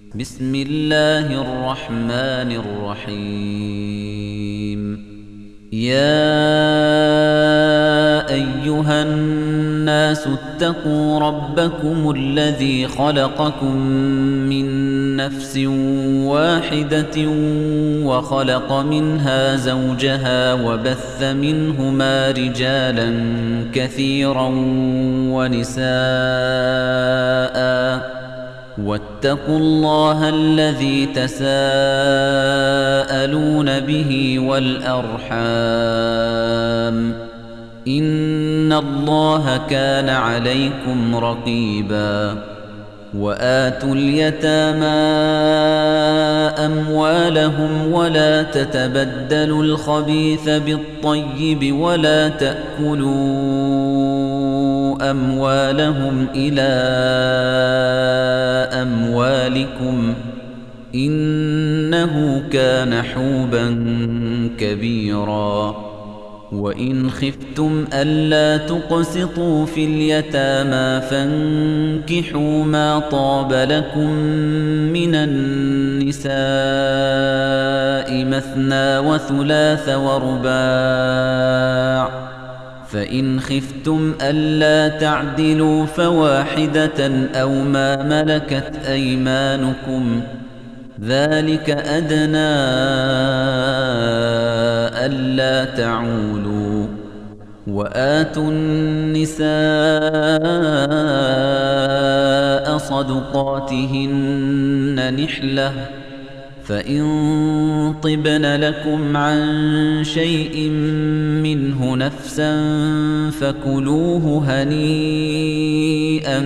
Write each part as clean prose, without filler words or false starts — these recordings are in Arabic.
بسم الله الرحمن الرحيم. يا أيها الناس اتقوا ربكم الذي خلقكم من نفس واحدة وخلق منها زوجها وبث منهما رجالا كثيرا ونساء واتقوا الله الذي تساءلون به والأرحام إن الله كان عليكم رقيبا. وآتوا اليتامى أموالهم ولا تتبدلوا الخبيث بالطيب ولا تأكلوا أموالهم إلى أموالكم إنه كان حوبا كبيرا. وإن خفتم ألا تقسطوا في اليتامى فانكحوا ما طاب لكم من النساء مثنى وثلاث ورباع، فإن خفتم ألا تعدلوا فواحدة أو ما ملكت أيمانكم ذلك أدنى ألا تعولوا. وآتوا النساء صدقاتهن نحلة، فإن طبن لكم عن شيء منه نفسا فكلوه هنيئا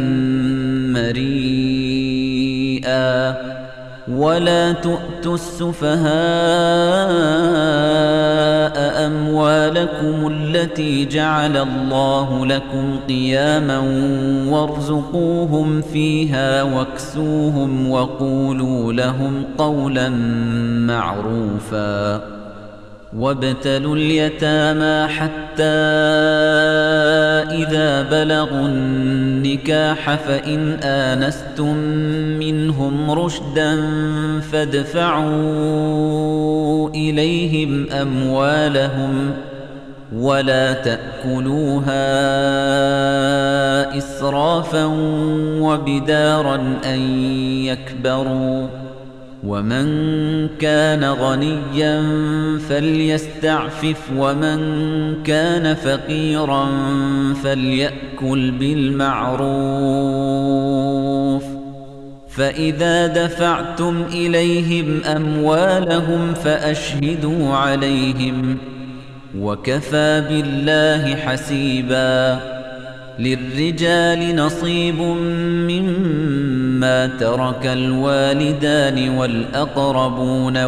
مريئا. ولا تؤتوا السفهاء أموالكم التي جعل الله لكم قياما وارزقوهم فيها واكسوهم وقولوا لهم قولا معروفا. وابتلوا اليتامى حتى إذا بلغوا النكاح فإن آنستم منهم رشدا فادفعوا إليهم أموالهم ولا تأكلوها إسرافا وبدارا أن يكبروا. ومن كان غنيا فليستعفف ومن كان فقيرا فليأكل بالمعروف. فإذا دفعتم إليهم أموالهم فأشهدوا عليهم وكفى بالله حسيبا. للرجال نصيب مما ترك الوالدان والأقربون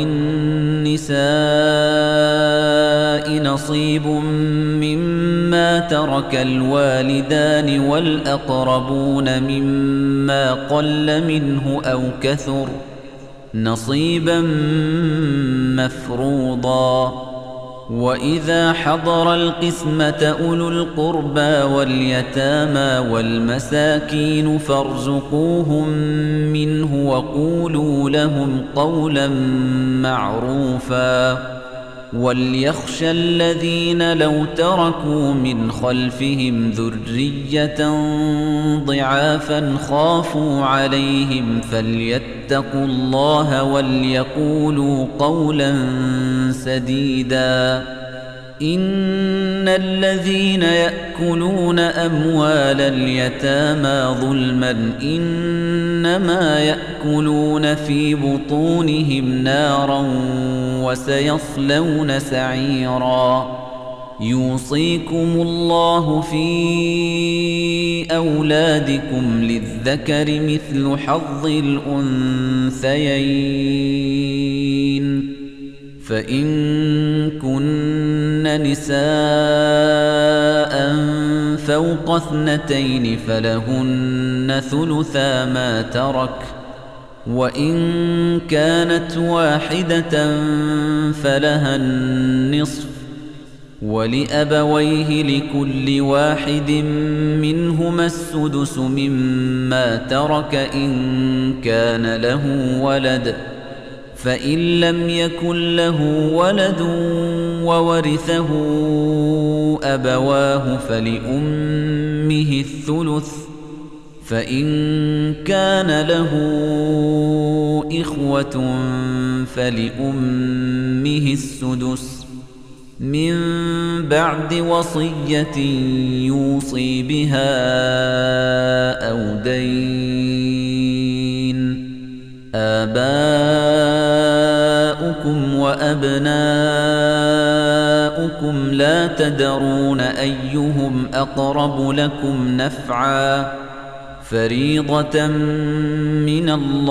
وللنساء نصيب مما ترك الوالدان والأقربون مما قل منه أو كثر نصيبا مفروضا. وإذا حضر القسمة أولو القربى واليتامى والمساكين فارزقوهم منه وقولوا لهم قولا معروفا. وليخشى الذين لو تركوا من خلفهم ذرية ضعافا خافوا عليهم فليتقوا الله وليقولوا قولا سديدا. إن الذين يأكلون أموال اليتامى ظلما إنما يأكلون في بطونهم نارا وسيصلون سعيرا. يوصيكم الله في أولادكم للذكر مثل حظ الأنثيين، فإن كن نساء فوق 2 فلهن ثلثا ما ترك، وإن كانت واحدة فلها النصف، ولأبويه لكل واحد منهما السدس مما ترك إن كان له ولد فإن لم يكن له ولد وورثه أبواه فلأمه الثلث فإن كان له إخوة فلأمه السدس من بعد وصية يوصي بها أو دين آباؤكم وأبناؤكم لا تدرون أيهم أقرب لكم نفعا فريضة من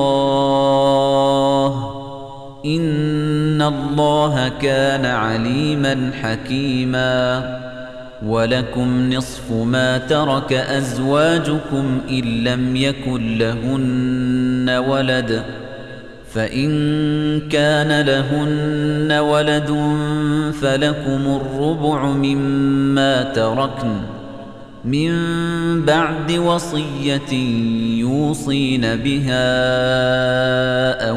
الله إن الله كان عليما حكيما ولكم نصف ما ترك أزواجكم إن لم يكن لهن ولد فإن كان لهن ولد فلكم الربع مما تركن من بعد وصية يوصين بها أو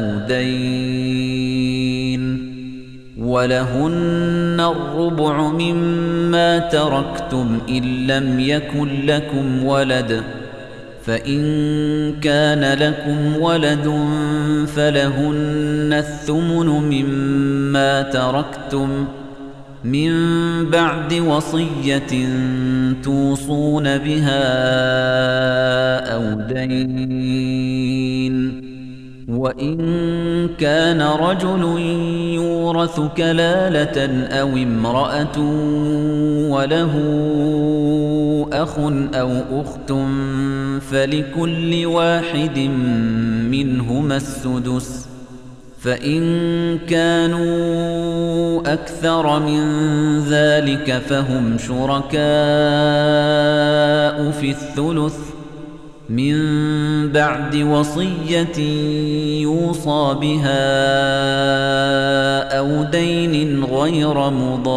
دين ولهن الربع مما تركتم إن لم يكن لكم ولد فإن كان لكم ولد فلهن الثمن مما تركتم من بعد وصية توصون بها أو دين وإن كان رجل يورث كلالة أو امرأة وله أخ أو أخت فلكل واحد منهما السدس فإن كانوا أكثر من ذلك فهم شركاء في الثلث من بعد وصية يوصى بها أو دين غير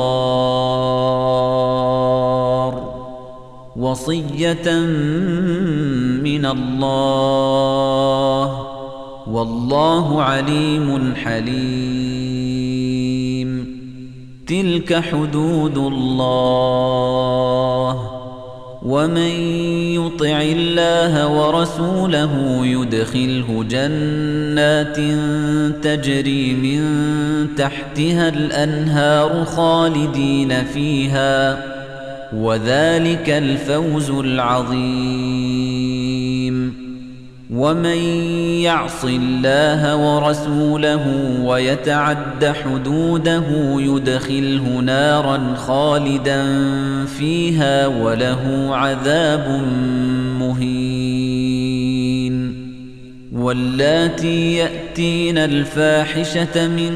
مضار وصية من الله والله عليم حليم تلك حدود الله ومن يطع الله ورسوله يدخله جنات تجري من تحتها الأنهار خالدين فيها وذلك الفوز العظيم ومن يعص الله ورسوله ويتعد حدوده يدخله نارا خالدا فيها وله عذاب مهين واللاتي يأتين الفاحشة من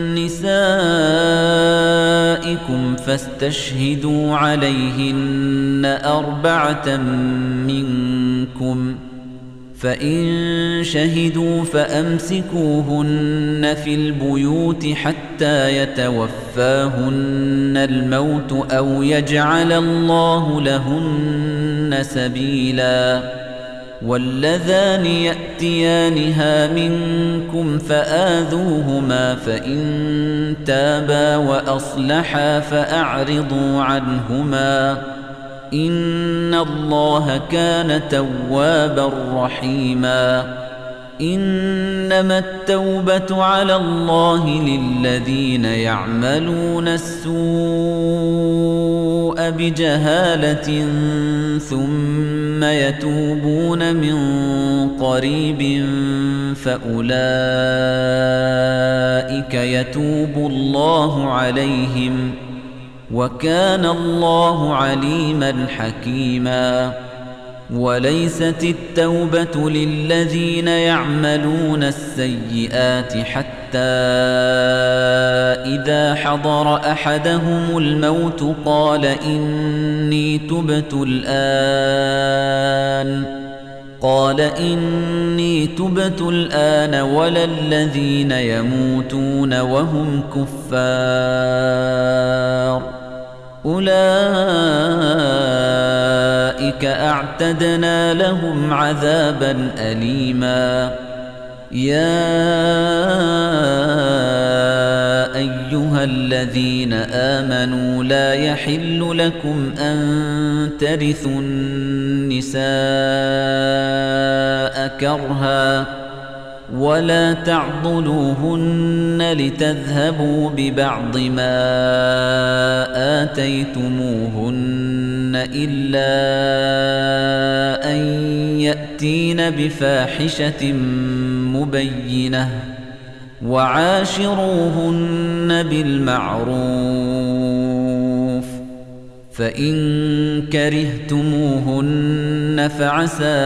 نسائكم فاستشهدوا عليهن 4 منكم فإن شهدوا فأمسكوهن في البيوت حتى يتوفاهن الموت أو يجعل الله لهن سبيلا واللذان يأتيانها منكم فآذوهما فإن تابا وأصلحا فأعرضوا عنهما إن الله كان توابا رحيما إنما التوبة على الله للذين يعملون السوء بجهالة ثم يتوبون من قريب فأولئك يتوب الله عليهم وكان الله عليما حكيما وليست التوبة للذين يعملون السيئات حتى إذا حضر أحدهم الموت قال إني تبت الآن ولا الذين يموتون وهم كفار أولئك أعتدنا لهم عذابا أليما يا أيها الذين آمنوا لا يحل لكم أن ترثوا النساء كرها ولا تعضلوهن لتذهبوا ببعض ما آتيتموهن إلا أن يأتين بفاحشة مبينة وعاشروهن بالمعروف فإن كرهتموهن فعسى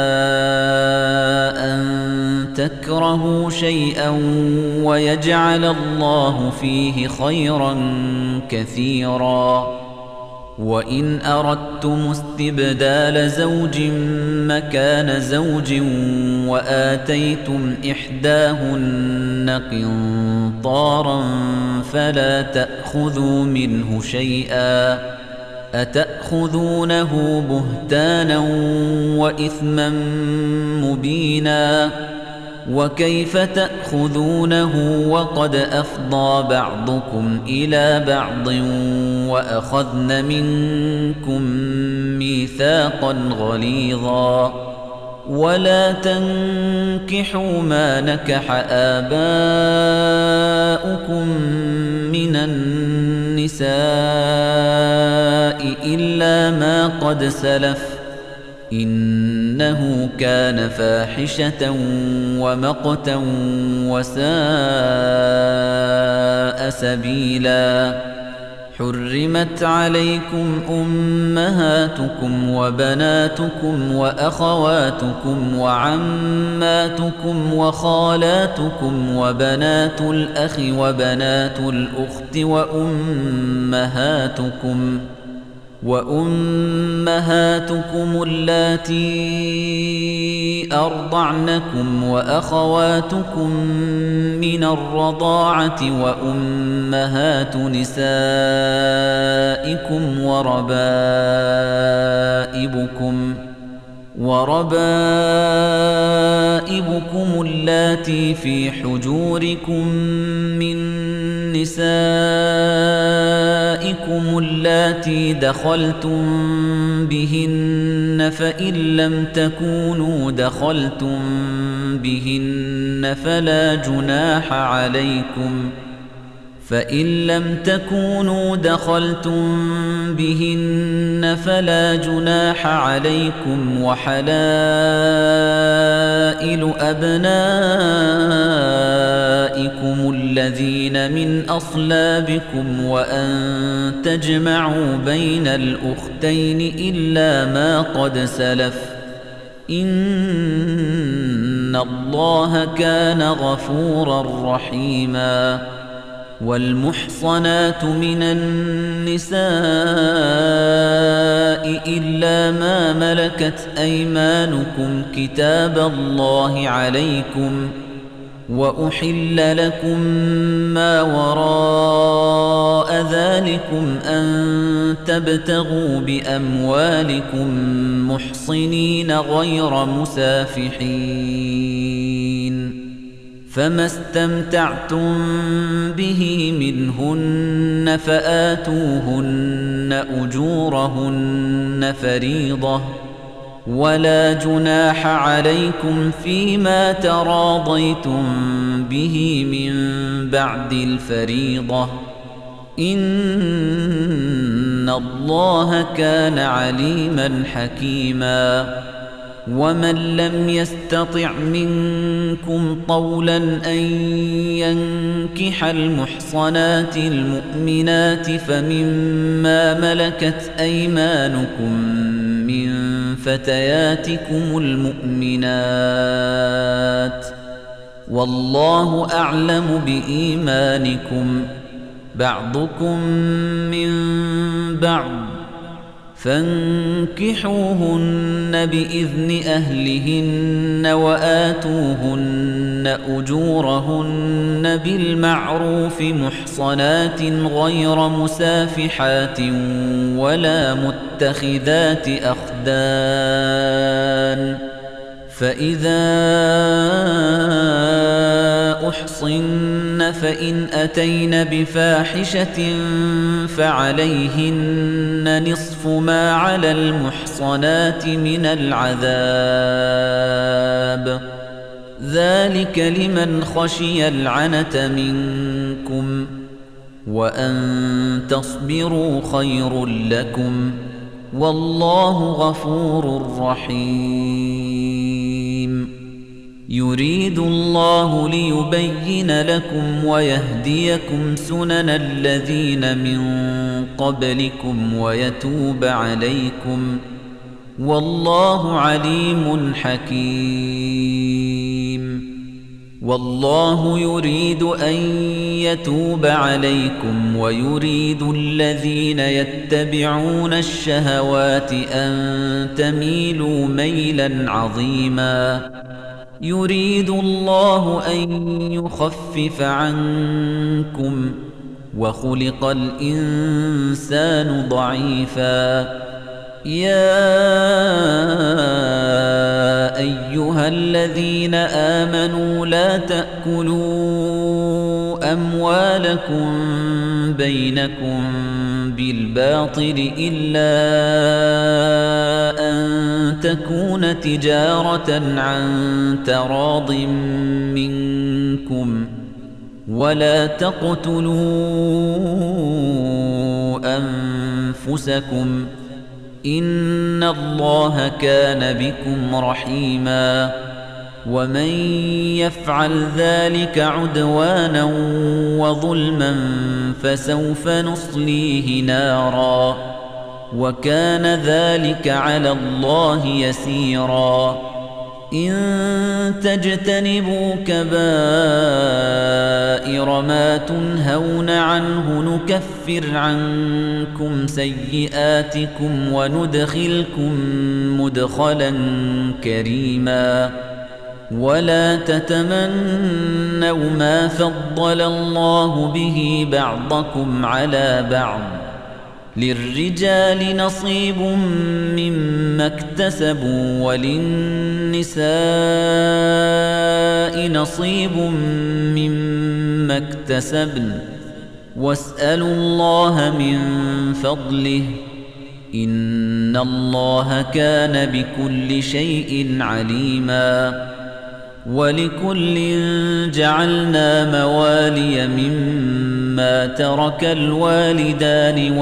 أن تكرهوا شيئا ويجعل الله فيه خيرا كثيرا وإن أردتم استبدال زوج مكان زوج وآتيتم إحداهن قنطارا فلا تأخذوا منه شيئا أتأخذونه بهتانا وإثما مبينا وكيف تأخذونه وقد أفضى بعضكم إلى بعض وأخذن منكم ميثاقا غليظا ولا تنكحوا ما نكح آباؤكم من النساء إلا ما قد سلف إنه كان فاحشة ومقتا وساء سبيلا حرمت عليكم أمهاتكم وبناتكم وأخواتكم وعماتكم وخالاتكم وبنات الأخ وبنات الأخت وأمهاتكم اللاتي أرضعنكم وأخواتكم من الرضاعة وأمهات نسائكم وربائبكم اللاتي في حجوركم من نسائكم اللاتي دخلتم بهن فإن لم تكونوا دخلتم بهن فلا جناح عليكم وحلائل أبنائكم الذين من أصلابكم وأن تجمعوا بين الأختين إلا ما قد سلف إن الله كان غفورا رحيما والمحصنات من النساء إلا ما ملكت أيمانكم كتاب الله عليكم وأحل لكم ما وراء ذلكم أن تبتغوا بأموالكم محصنين غير مسافحين فما استمتعتم به منهن فآتوهن أجورهن فريضة ولا جناح عليكم فيما تراضيتم به من بعد الفريضة إن الله كان عليما حكيما ومن لم يستطع منكم طولا أن ينكح المحصنات المؤمنات فمما ملكت أيمانكم من فتياتكم المؤمنات والله أعلم بإيمانكم بعضكم من بعض فانكحوهن بإذن أهلهن وآتوهن أجورهن بالمعروف محصنات غير مسافحات ولا متخذات أخدان فإذا أحصن فإن أتين بفاحشة فعليهن نصف ما على المحصنات من العذاب ذلك لمن خشي العنة منكم وأن تصبروا خير لكم والله غفور رحيم يريد الله ليبين لكم ويهديكم سنن الذين من قبلكم ويتوب عليكم والله عليم حكيم والله يريد أن يتوب عليكم ويريد الذين يتبعون الشهوات أن تميلوا ميلا عظيما يريد الله أن يخفف عنكم وخلق الإنسان ضعيفا يا أيها الذين آمنوا لا تأكلوا أموالكم بينكم بالباطل إلا أن تكون تجارة عن تراض منكم ولا تقتلوا أنفسكم إن الله كان بكم رحيما ومن يفعل ذلك عدوانا وظلما فسوف نصليه نارا وكان ذلك على الله يسيرا إن تجتنبوا كبائر ما تنهون عنه نكفر عنكم سيئاتكم وندخلكم مدخلا كريما ولا تتمنوا ما فضل الله به بعضكم على بعض للرجال نصيب مما اكتسبوا وللنساء نصيب مما اكتسبن واسألوا الله من فضله إن الله كان بكل شيء عليما ولكل جعلنا موالي مما ترك الوالدان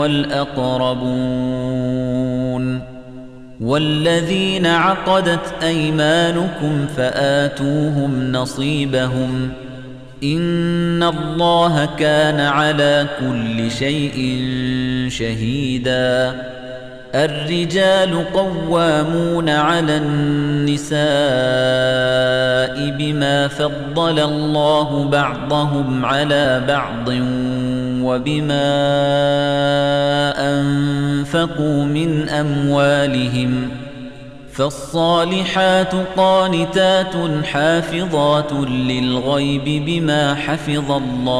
والأقربون والذين عقدت أيمانكم فآتوهم نصيبهم إن الله كان على كل شيء شهيدا الرجال قوامون على النساء بما فضل الله بعضهم على بعض وبما أنفقوا من أموالهم فالصالحات قانتات حافظات للغيب بما حفظ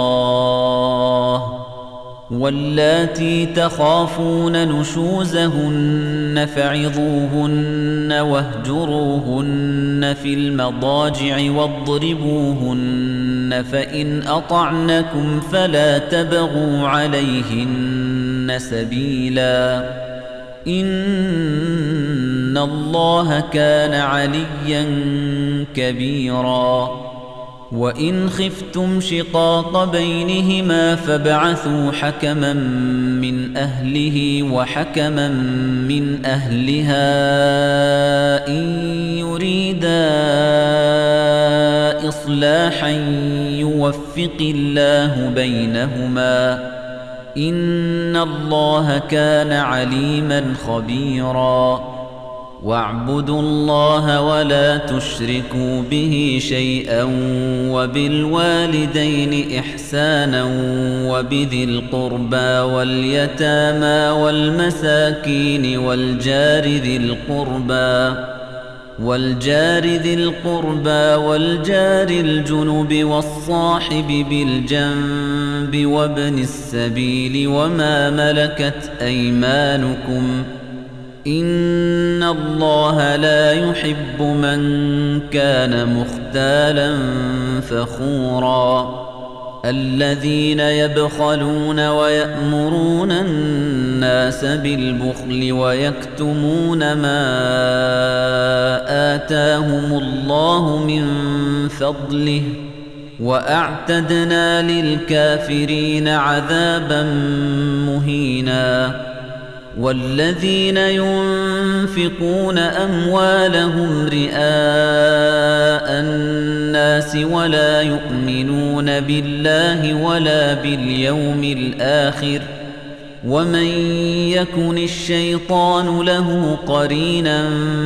الله واللاتي تخافون نشوزهن فعظوهن واهجروهن في المضاجع واضربوهن فإن أطعنكم فلا تبغوا عليهن سبيلا إن الله كان عليا كبيرا وإن خفتم شقاق بينهما فابعثوا حكما من أهله وحكما من أهلها إن يريدا إصلاحا يوفق الله بينهما إن الله كان عليما خبيرا واعبدوا الله ولا تشركوا به شيئا وبالوالدين إحسانا وبذي القربى واليتامى والمساكين والجار ذي القربى والجار ذي القربى والجار الجنب والصاحب بالجنب وابن السبيل وما ملكت أيمانكم إن الله لا يحب من كان مختالا فخورا الذين يبخلون ويأمرون الناس بالبخل ويكتمون ما آتاهم الله من فضله وأعتدنا للكافرين عذابا مهينا والذين ينفقون أموالهم رئاء الناس ولا يؤمنون بالله ولا باليوم الآخر ومن يكن الشيطان له قرينا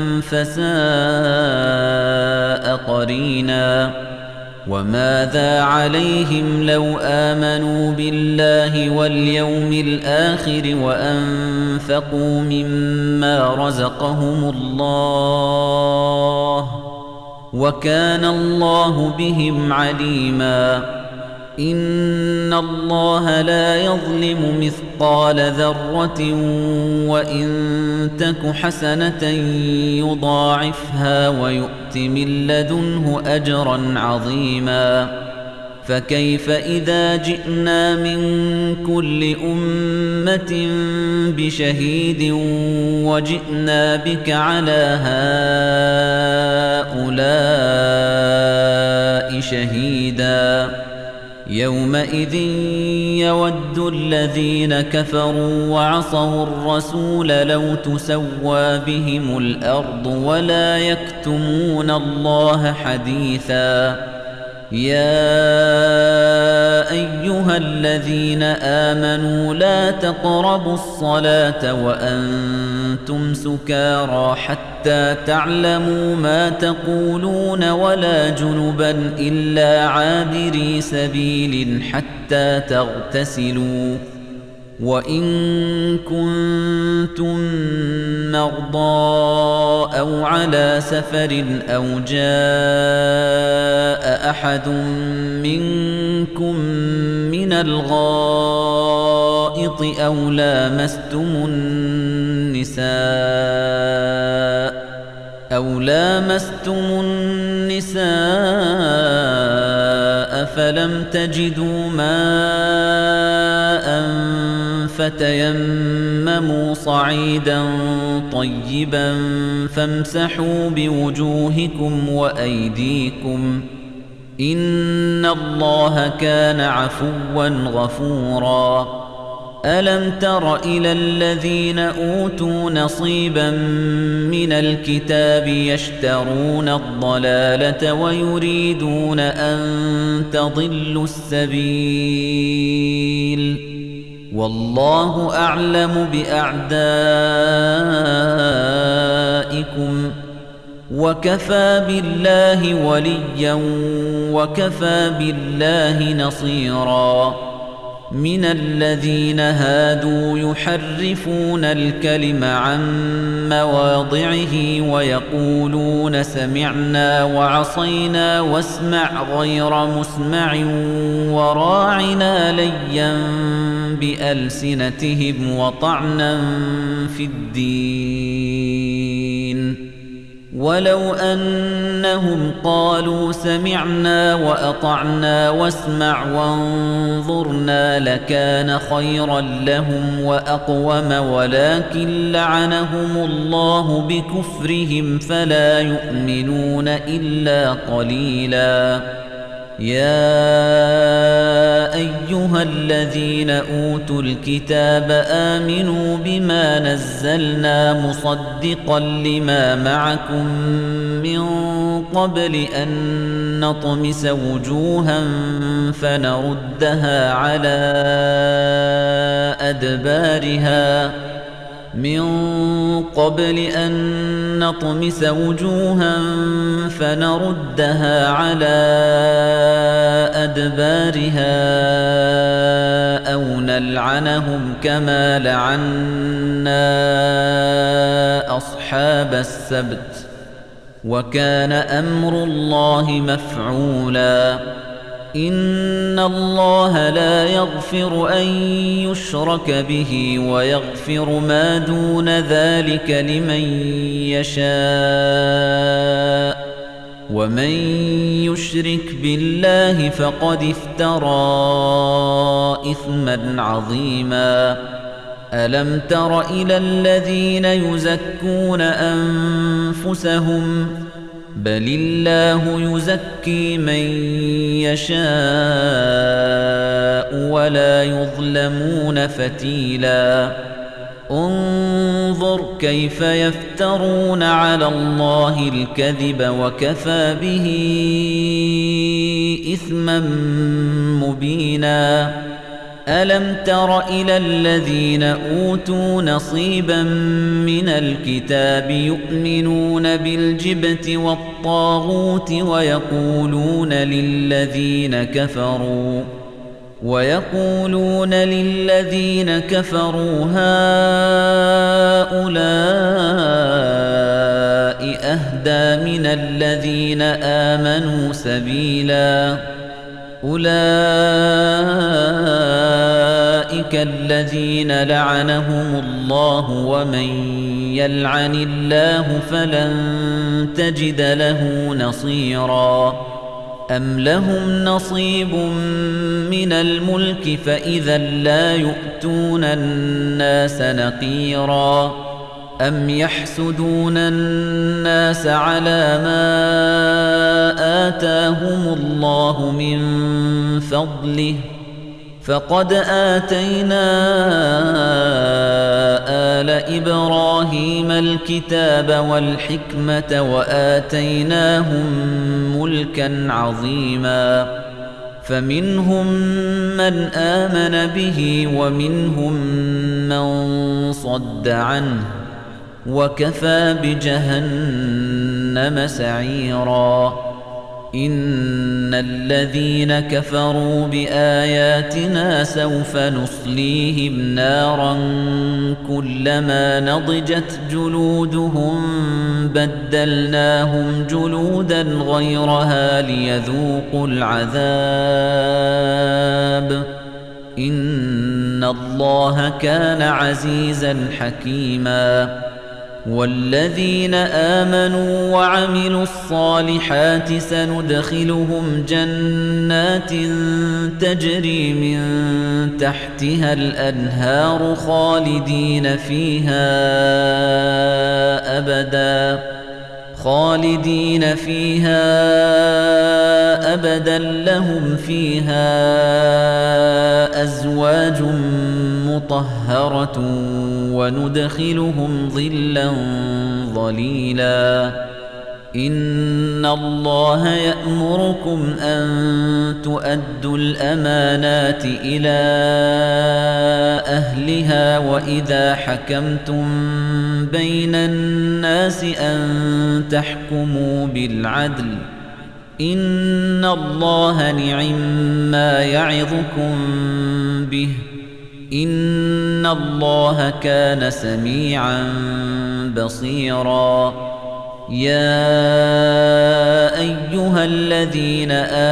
فساء قرينا وماذا عليهم لو آمنوا بالله واليوم الآخر وأنفقوا مما رزقهم الله وكان الله بهم عليما إن الله لا يظلم مثقال ذرة وإن تك حسنة يضاعفها ويؤت من لدنه أجرا عظيما فكيف إذا جئنا من كل أمة بشهيد وجئنا بك على هؤلاء شهيدا يومئذ يود الذين كفروا وعصوا الرسول لو تسوى بهم الأرض ولا يكتمون الله حديثا يا أيها الذين آمنوا لا تقربوا الصلاة وأنتم سكارى حتى تعلموا ما تقولون ولا جنبا إلا عابري سبيل حتى تغتسلوا وإن كنتم مرضى أو على سفر أو جاء أحد منكم من الغائط أو لامستم النساء فلم تجدوا ماء فتيمموا صعيدا طيبا فامسحوا بوجوهكم وأيديكم إن الله كان عفوا غفورا ألم تر إلى الذين أوتوا نصيبا من الكتاب يشترون الضلالة ويريدون أن تضلوا السبيل والله أعلم بأعدائكم وكفى بالله وليا وكفى بالله نصيرا من الذين هادوا يحرفون الكلم عن مواضعه ويقولون سمعنا وعصينا واسمع غير مسمع وراعنا ليا بألسنتهم وطعنا في الدين ولو أنهم قالوا سمعنا وأطعنا واسمع وانظرنا لكان خيرا لهم وأقوم ولكن لعنهم الله بكفرهم فلا يؤمنون إلا قليلا يا أيها الذين أوتوا الكتاب آمنوا بما نزلنا مصدقا لما معكم من قبل أن نطمس وجوها فنردها على أدبارها أو نلعنهم كما لعنا أصحاب السبت وكان أمر الله مفعولا إن الله لا يغفر أن يشرك به ويغفر ما دون ذلك لمن يشاء ومن يشرك بالله فقد افترى إثما عظيما ألم تر إلى الذين يزكون أنفسهم بل الله يزكي من يشاء ولا يظلمون فتيلا انظر كيف يفترون على الله الكذب وكفى به إثما مبينا ألم تر إلى الذين أوتوا نصيبا من الكتاب يؤمنون بالجبت والطاغوت ويقولون للذين كفروا هؤلاء أهدى من الذين آمنوا سبيلا أولئك الذين لعنهم الله ومن يلعن الله فلن تجد له نصيرا أم لهم نصيب من الملك فإذا لا يؤتون الناس نقيرا أم يحسدون الناس على ما آتاهم الله من فضله فقد آتينا آل إبراهيم الكتاب والحكمة وآتيناهم ملكا عظيما فمنهم من آمن به ومنهم من صد عنه وكفى بجهنم سعيرا إن الذين كفروا بآياتنا سوف نصليهم نارا كلما نضجت جلودهم بدلناهم جلودا غيرها ليذوقوا العذاب إن الله كان عزيزا حكيما والذين آمنوا وعملوا الصالحات سندخلهم جنات تجري من تحتها الأنهار خالدين فيها أبدا لهم فيها أزواج مطهرة وندخلهم ظلا ظليلا إن الله يأمركم أن تؤدوا الأمانات إلى أهلها وإذا حكمتم بين الناس أن تحكموا بالعدل إن الله نعم يعظكم به إن الله كان سميعا بصيرا يا أيها الذين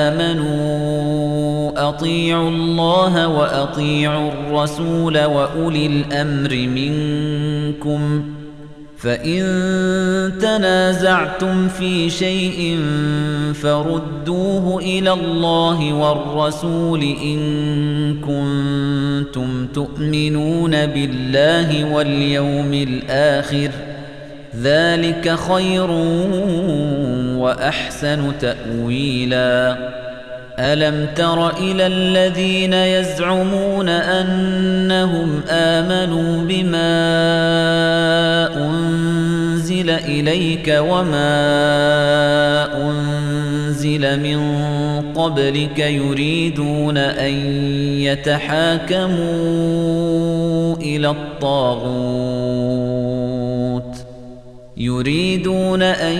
آمنوا أطيعوا الله وأطيعوا الرسول وأولي الأمر منكم فإن تنازعتم في شيء فردوه إلى الله والرسول إن كنتم تؤمنون بالله واليوم الآخر ذلك خير وأحسن تأويلا ألم تر إلى الذين يزعمون أنهم آمنوا بما أنزل إليك وما أنزل من قبلك يريدون أن يتحاكموا إلى الطاغوت يريدون أن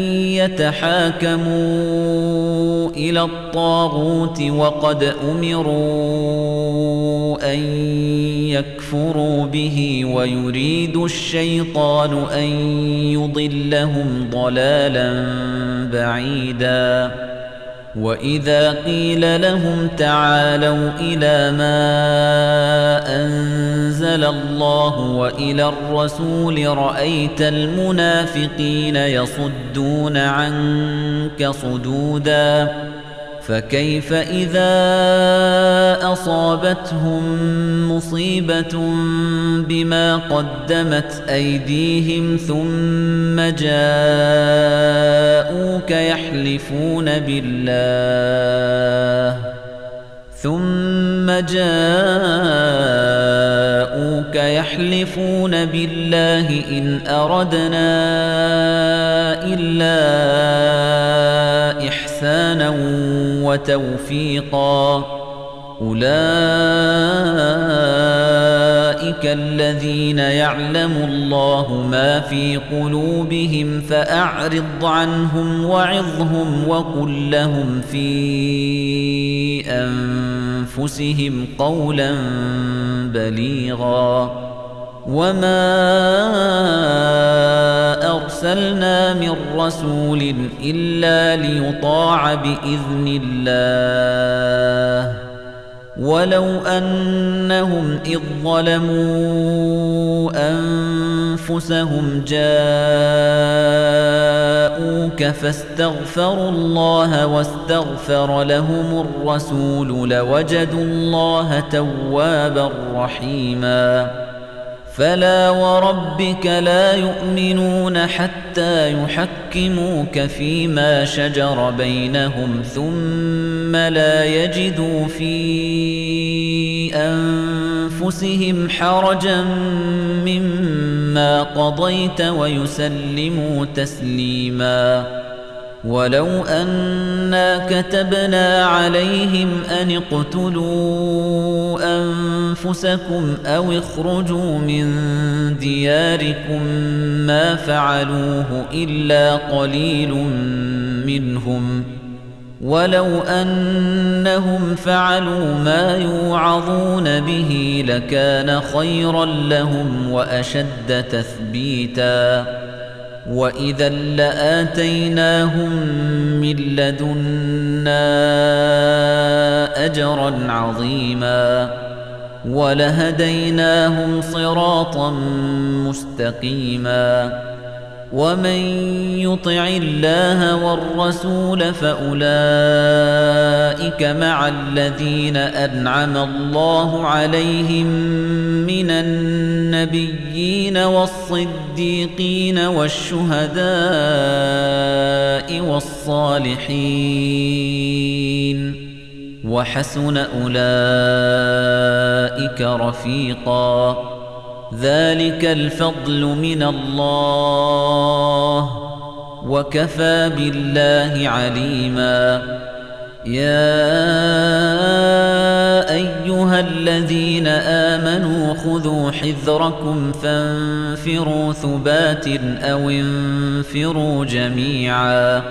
يتحاكموا إلى الطاغوت وقد أمروا أن يكفروا به ويريد الشيطان أن يضلهم ضلالا بعيدا وإذا قيل لهم تعالوا إلى ما أنزل الله وإلى الرسول رأيت المنافقين يصدون عنك صدودا فكيف إذا أصابتهم مصيبة بما قدمت أيديهم ثم جاءوك يحلفون بالله إن أردنا إلا إحسانا وتوفيقا أولئك الذين يعلم الله ما في قلوبهم فأعرض عنهم وعظهم وقل لهم في أنفسهم قولا بليغا وما أرسلنا من رسول إلا ليطاع بإذن الله ولو أنهم إذ ظلموا أنفسهم جاءوك فاستغفروا الله واستغفر لهم الرسول لوجدوا الله توابا رحيما فلا وربك لا يؤمنون حتى يحكموك فيما شجر بينهم ثم لا يجدوا في أنفسهم حرجا مما قضيت ويسلموا تسليما ولو أنا كتبنا عليهم أن اقتلوا أنفسكم أو اخرجوا من دياركم ما فعلوه إلا قليل منهم ولو أنهم فعلوا ما يوعظون به لكان خيرا لهم وأشد تثبيتا وإذا لآتيناهم من لدنا أجرا عظيما ولهديناهم صراطا مستقيما ومن يطع الله والرسول فأولئك مع الذين أنعم الله عليهم من النبيين والصديقين والشهداء والصالحين وحسن أولئك رفيقا ذلك الفضل من الله وكفى بالله عليما يا أيها الذين آمنوا خذوا حذركم فانفروا ثبات أو انفروا جميعا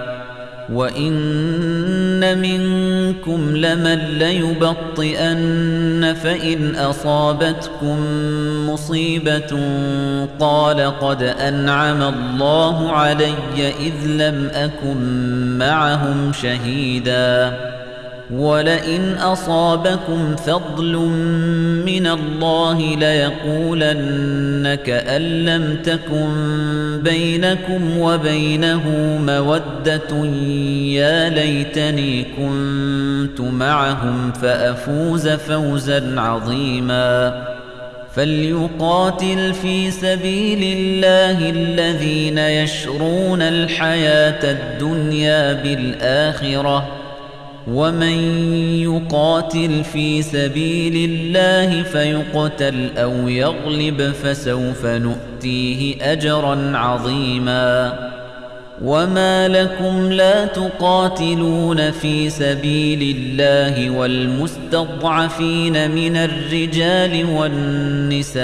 وإن منكم لمن ليبطئن فإن أصابتكم مصيبة قال قد أنعم الله علي إذ لم أكن معهم شهيدا ولئن أصابكم فضل من الله ليقولن كأن لم تكن بينكم وبينه مودة يا ليتني كنت معهم فأفوز فوزا عظيما فليقاتل في سبيل الله الذين يشرون الحياة الدنيا بالآخرة ومن يقاتل في سبيل الله فيقتل أو يغلب فسوف نؤتيه أجرا عظيما وما لكم لا تقاتلون في سبيل الله والمستضعفين من الرجال والنساء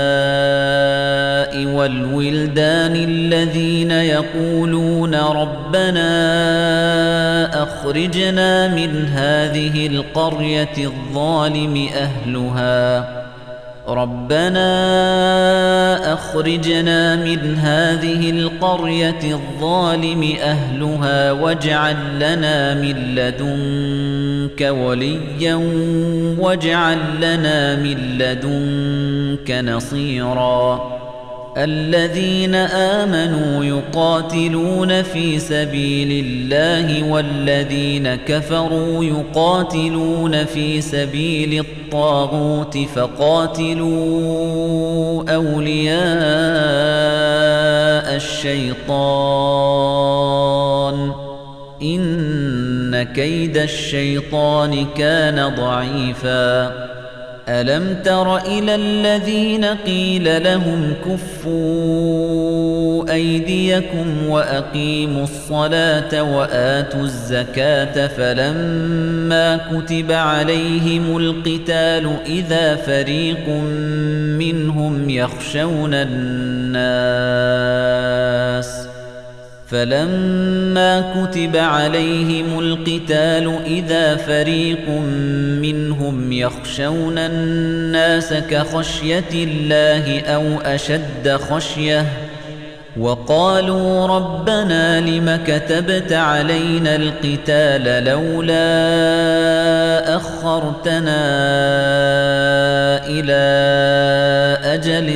والولدان الذين يقولون ربنا أخرجنا من هذه القرية الظالم أهلها واجعل لنا من لدنك وليا واجعل لنا من لدنك نصيرا الذين آمنوا يقاتلون في سبيل الله والذين كفروا يقاتلون في سبيل الطاغوت فقاتلوا أولياء الشيطان إن كيد الشيطان كان ضعيفا ألم تر إلى الذين قيل لهم كفوا أيديكم وأقيموا الصلاة وآتوا الزكاة فلما كتب عليهم القتال إذا فريق منهم يخشون الناس كخشية الله أو أشد خشية وقالوا ربنا لم كتبت علينا القتال لولا أخرتنا إلى أجل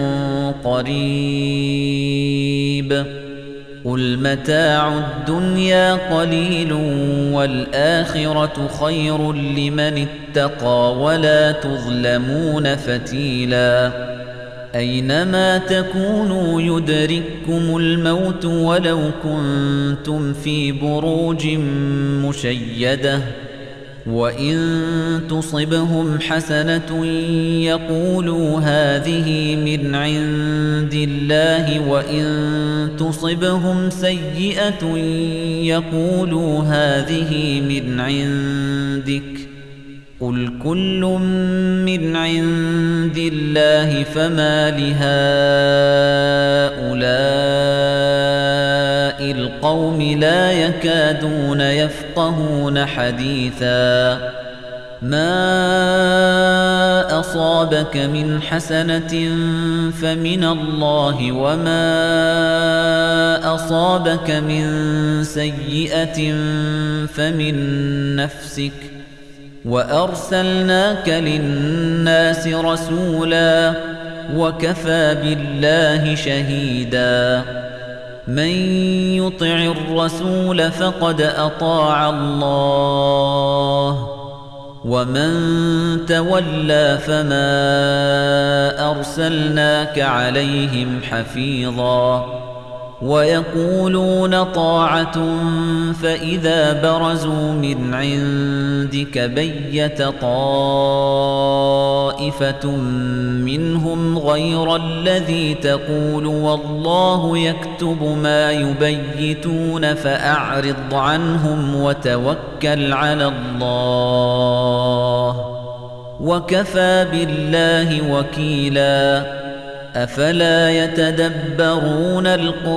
قريب قل متاع الدنيا قليل والآخرة خير لمن اتقى ولا تظلمون فتيلا أينما تكونوا يدرككم الموت ولو كنتم في بروج مشيدة وإن تصبهم حسنة يقولوا هذه من عند الله وإن تصبهم سيئة يقولوا هذه من عندك قل كل من عند الله فما لهؤلاء القوم لا يكادون يفقهون حديثا ما أصابك من حسنة فمن الله وما أصابك من سيئة فمن نفسك وأرسلناك للناس رسولا وكفى بالله شهيدا من يطع الرسول فقد أطاع الله ومن تولى فما أرسلناك عليهم حفيظا ويقولون طاعة فإذا برزوا من عندك بيت طائفة منهم غير الذي تقول والله يكتب ما يبيتون فأعرض عنهم وتوكل على الله وكفى بالله وكيلا أفلا يتدبرون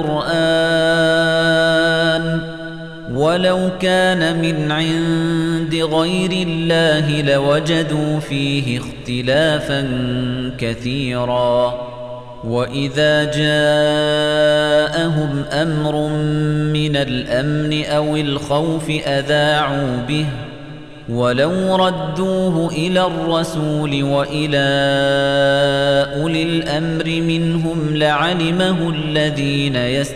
القرآن ولو كان من عند غير الله لوجدوا فيه اختلافا كثيرا وإذا جاءهم أمر من الأمن أو الخوف أذاعوا به ولو ردوه إلى الرسول وإلى أولي الأمر منهم لعلمه الذين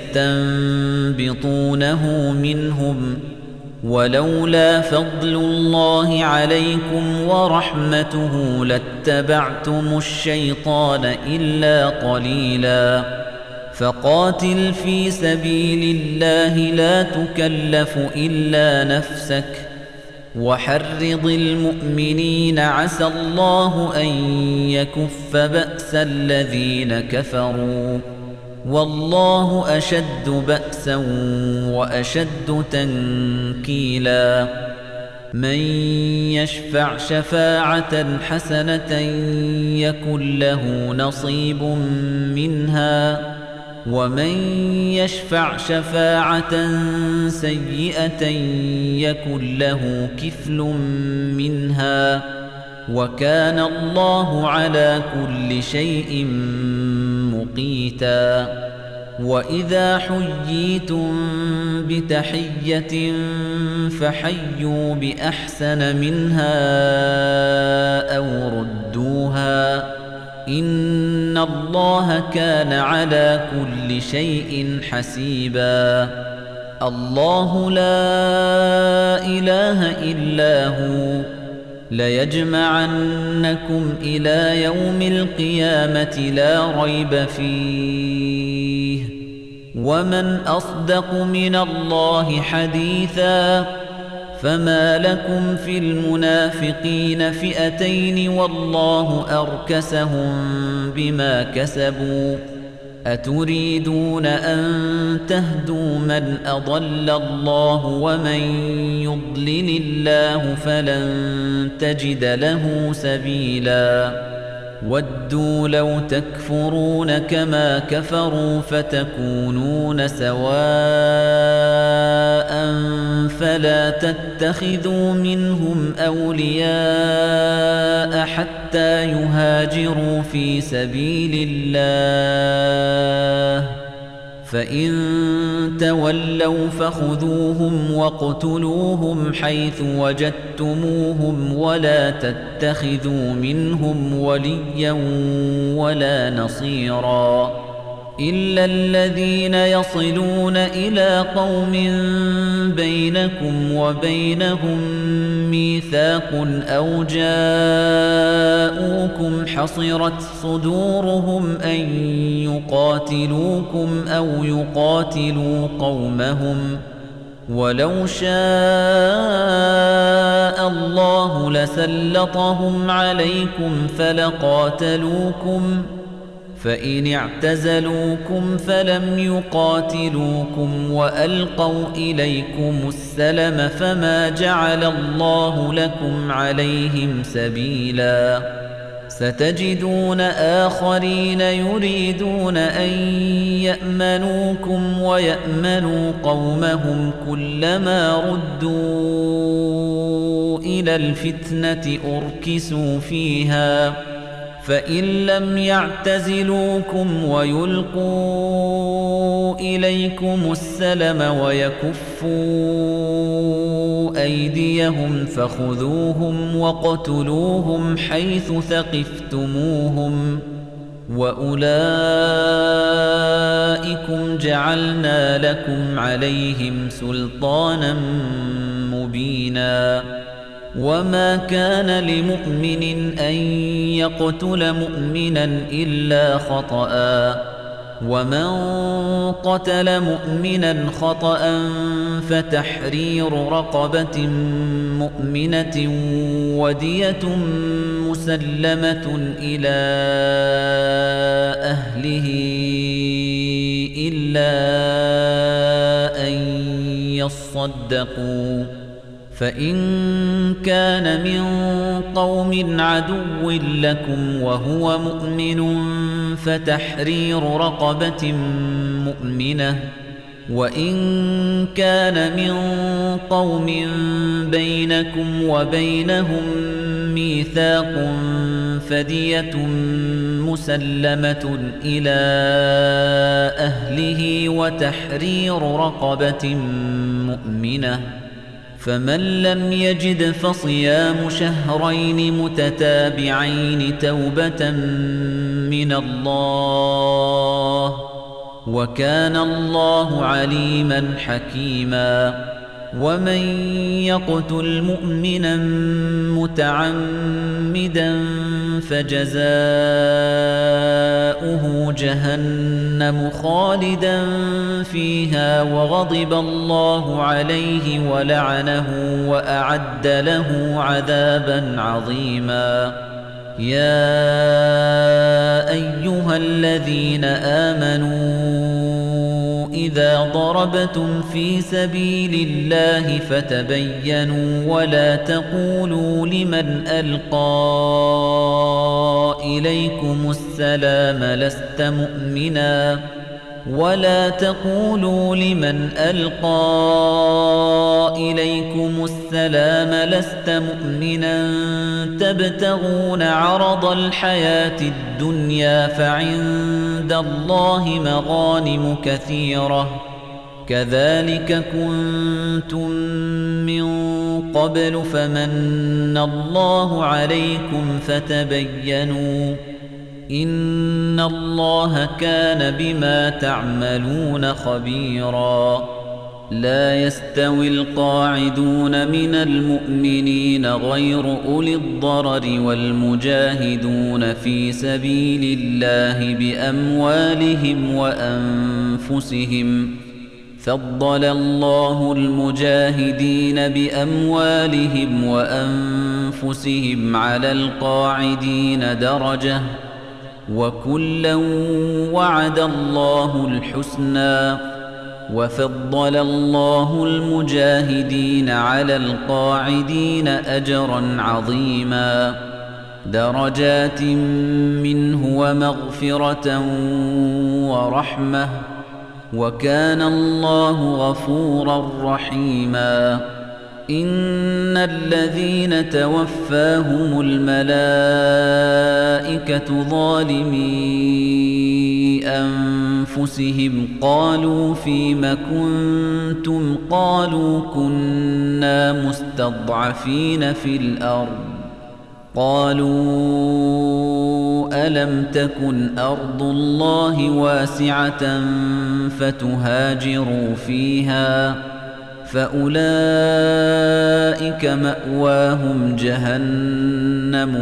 يستنبطونه منهم ولولا فضل الله عليكم ورحمته لاتبعتم الشيطان إلا قليلا فقاتل في سبيل الله لا تكلف إلا نفسك وحرض المؤمنين عسى الله أن يكف بأس الذين كفروا والله أشد بأسا وأشد تنكيلا من يشفع شفاعة حسنة يكن له نصيب منها ومن يشفع شفاعة سيئة يكن له كفل منها وكان الله على كل شيء مقيتا وإذا حييتم بتحية فحيوا بأحسن منها أو ردوها إن الله كان على كل شيء حسيبا الله لا إله إلا هو ليجمعنكم إلى يوم القيامة لا ريب فيه ومن أصدق من الله حديثا فما لكم في المنافقين فئتين والله أركسهم بما كسبوا أتريدون أن تهدوا من أضل الله ومن يضلل الله فلن تجد له سبيلا ودوا لو تكفرون كما كفروا فتكونون سواء فلا تتخذوا منهم أولياء حتى يهاجروا في سبيل الله فإن تولوا فخذوهم واقتلوهم حيث وجدتموهم ولا تتخذوا منهم وليا ولا نصيرا إلا الذين يصلون إلى قوم بينكم وبينهم ميثاق أو جاءوكم حصرت صدورهم أن يقاتلوكم أو يقاتلوا قومهم ولو شاء الله لسلطهم عليكم فلقاتلوكم فإن اعتزلوكم فلم يقاتلوكم وألقوا إليكم السلم فما جعل الله لكم عليهم سبيلا ستجدون آخرين يريدون أن يأمنوكم ويأمنوا قومهم كلما ردوا إلى الفتنة أركسوا فيها فإن لم يعتزلوكم ويلقوا إليكم السلم ويكفوا أيديهم فخذوهم واقتلوهم حيث ثقفتموهم وأولئكم جعلنا لكم عليهم سلطانا مبينا وما كان لمؤمن أن يقتل مؤمنا إلا خطأ ومن قتل مؤمنا خطأ فتحرير رقبة مؤمنة ودية مسلمة إلى أهله إلا أن يصدقوا فإن كان من قوم عدو لكم وهو مؤمن فتحرير رقبة مؤمنة وإن كان من قوم بينكم وبينهم ميثاق فدية مسلمة إلى أهله وتحرير رقبة مؤمنة فمن لم يجد فصيام شهرين متتابعين توبة من الله وكان الله عليما حكيما ومن يقتل مؤمنا متعمدا فجزاؤه جهنم خالدا فيها وغضب الله عليه ولعنه وأعد له عذابا عظيما يا أيها الذين آمنوا إذا ضربتم في سبيل الله فتبينوا ولا تقولوا لمن ألقى إليكم السلام لست مؤمنا تبتغون عرض الحياة الدنيا فعند الله مغانم كثيرة كذلك كنتم من قبل فمن الله عليكم فتبينوا إن الله كان بما تعملون خبيرا لا يستوي القاعدون من المؤمنين غير أولي الضرر والمجاهدون في سبيل الله بأموالهم وأنفسهم فضل الله المجاهدين بأموالهم وأنفسهم على القاعدين درجة وكلا وعد الله الحسنى وفضل الله المجاهدين على القاعدين أجرا عظيما درجات منه ومغفرة ورحمة وكان الله غفورا رحيما إن الذين توفاهم الملائكة ظالمي أنفسهم قالوا فيم كنتم قالوا كنا مستضعفين في الأرض قالوا ألم تكن أرض الله واسعة فتهاجروا فيها فأولئك مأواهم جهنم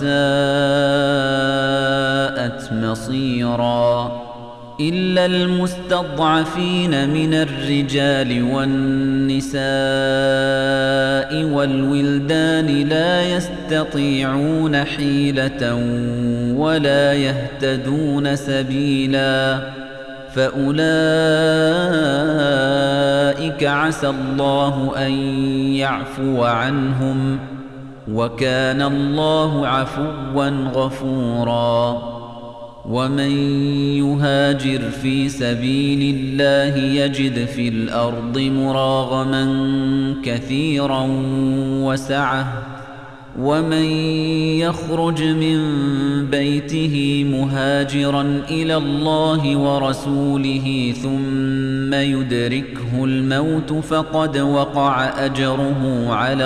وساءت مصيرا إلا المستضعفين من الرجال والنساء والولدان لا يستطيعون حيلة ولا يهتدون سبيلا فأولئك عسى الله أن يعفو عنهم وكان الله عفوا غفورا ومن يهاجر في سبيل الله يجد في الأرض مراغما كثيرا وسعة ومن يخرج من بيته مهاجرا إلى الله ورسوله ثم يدركه الموت فقد وقع أجره على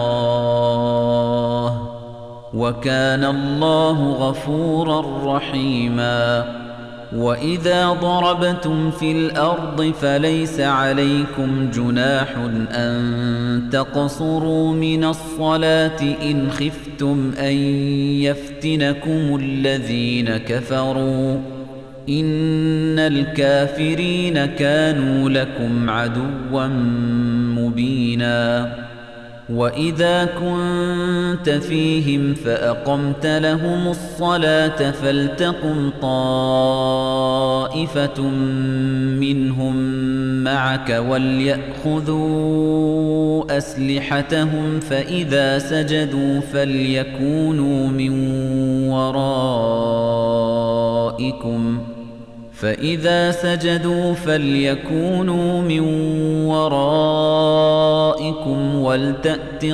الله وكان الله غفورا رحيما وإذا ضربتم في الأرض فليس عليكم جناح أن تقصروا من الصلاة إن خفتم أن يفتنكم الذين كفروا إن الكافرين كانوا لكم عدوا مبينا وإذا كنت فيهم فأقمت لهم الصلاة فلتقم طائفة منهم معك وليأخذوا أسلحتهم فإذا سجدوا فليكونوا من ورائكم ولتأت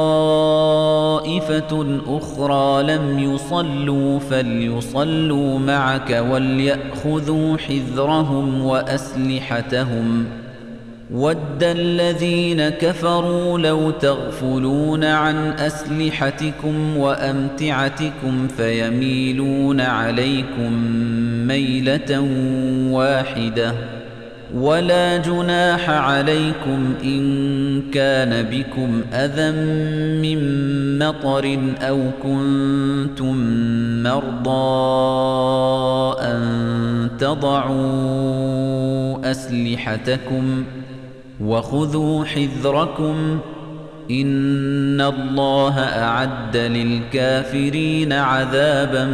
طائفة أخرى لم يصلوا فليصلوا معك وليأخذوا حذرهم وأسلحتهم وَدَّ الَّذِينَ كَفَرُوا لَوْ تَغْفُلُونَ عَنْ أَسْلِحَتِكُمْ وَأَمْتِعَتِكُمْ فَيَمِيلُونَ عَلَيْكُمْ مَيْلَةً وَاحِدَةً وَلَا جُنَاحَ عَلَيْكُمْ إِن كَانَ بِكُمْ أَذًى مِّن مَّطَرٍ أَوْ كُنتُم مَّرْضَىٰ أَن تَضَعُوا أَسْلِحَتَكُمْ وَخُذُوا حِذْرَكُمْ إن الله أعد للكافرين عذابا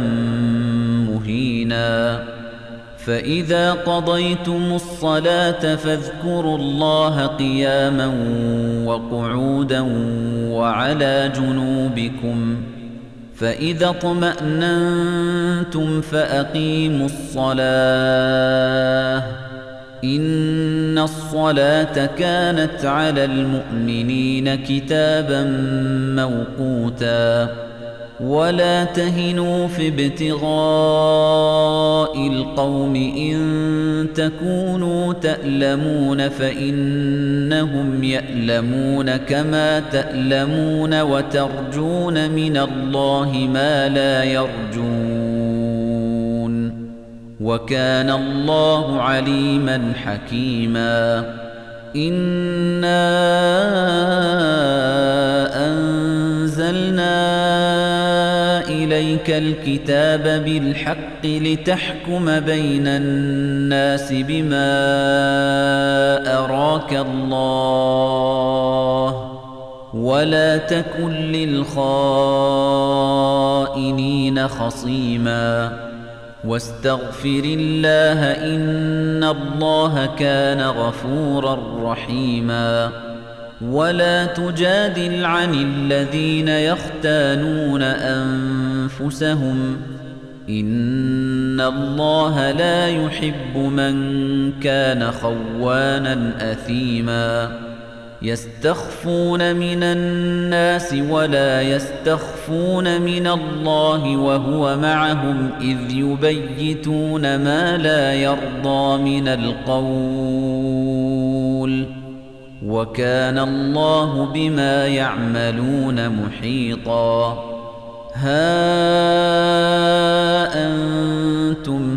مهينا فإذا قضيتم الصلاة فاذكروا الله قياما وقعودا وعلى جنوبكم فإذا اطمأننتم فأقيموا الصلاة إن الصلاة كانت على المؤمنين كتابا موقوتا ولا تهنوا في ابتغاء القوم إن تكونوا تألمون فإنهم يألمون كما تألمون وترجون من الله ما لا يرجون وكان الله عليما حكيما إنا أنزلنا إليك الكتاب بالحق لتحكم بين الناس بما أراك الله ولا تكن للخائنين خصيما واستغفر الله إن الله كان غفورا رحيما ولا تجادل عن الذين يختانون أنفسهم إن الله لا يحب من كان خوانا أثيما يستخفون من الناس ولا يستخفون من الله وهو معهم إذ يبيتون ما لا يرضى من القول وكان الله بما يعملون محيطا ها أنتم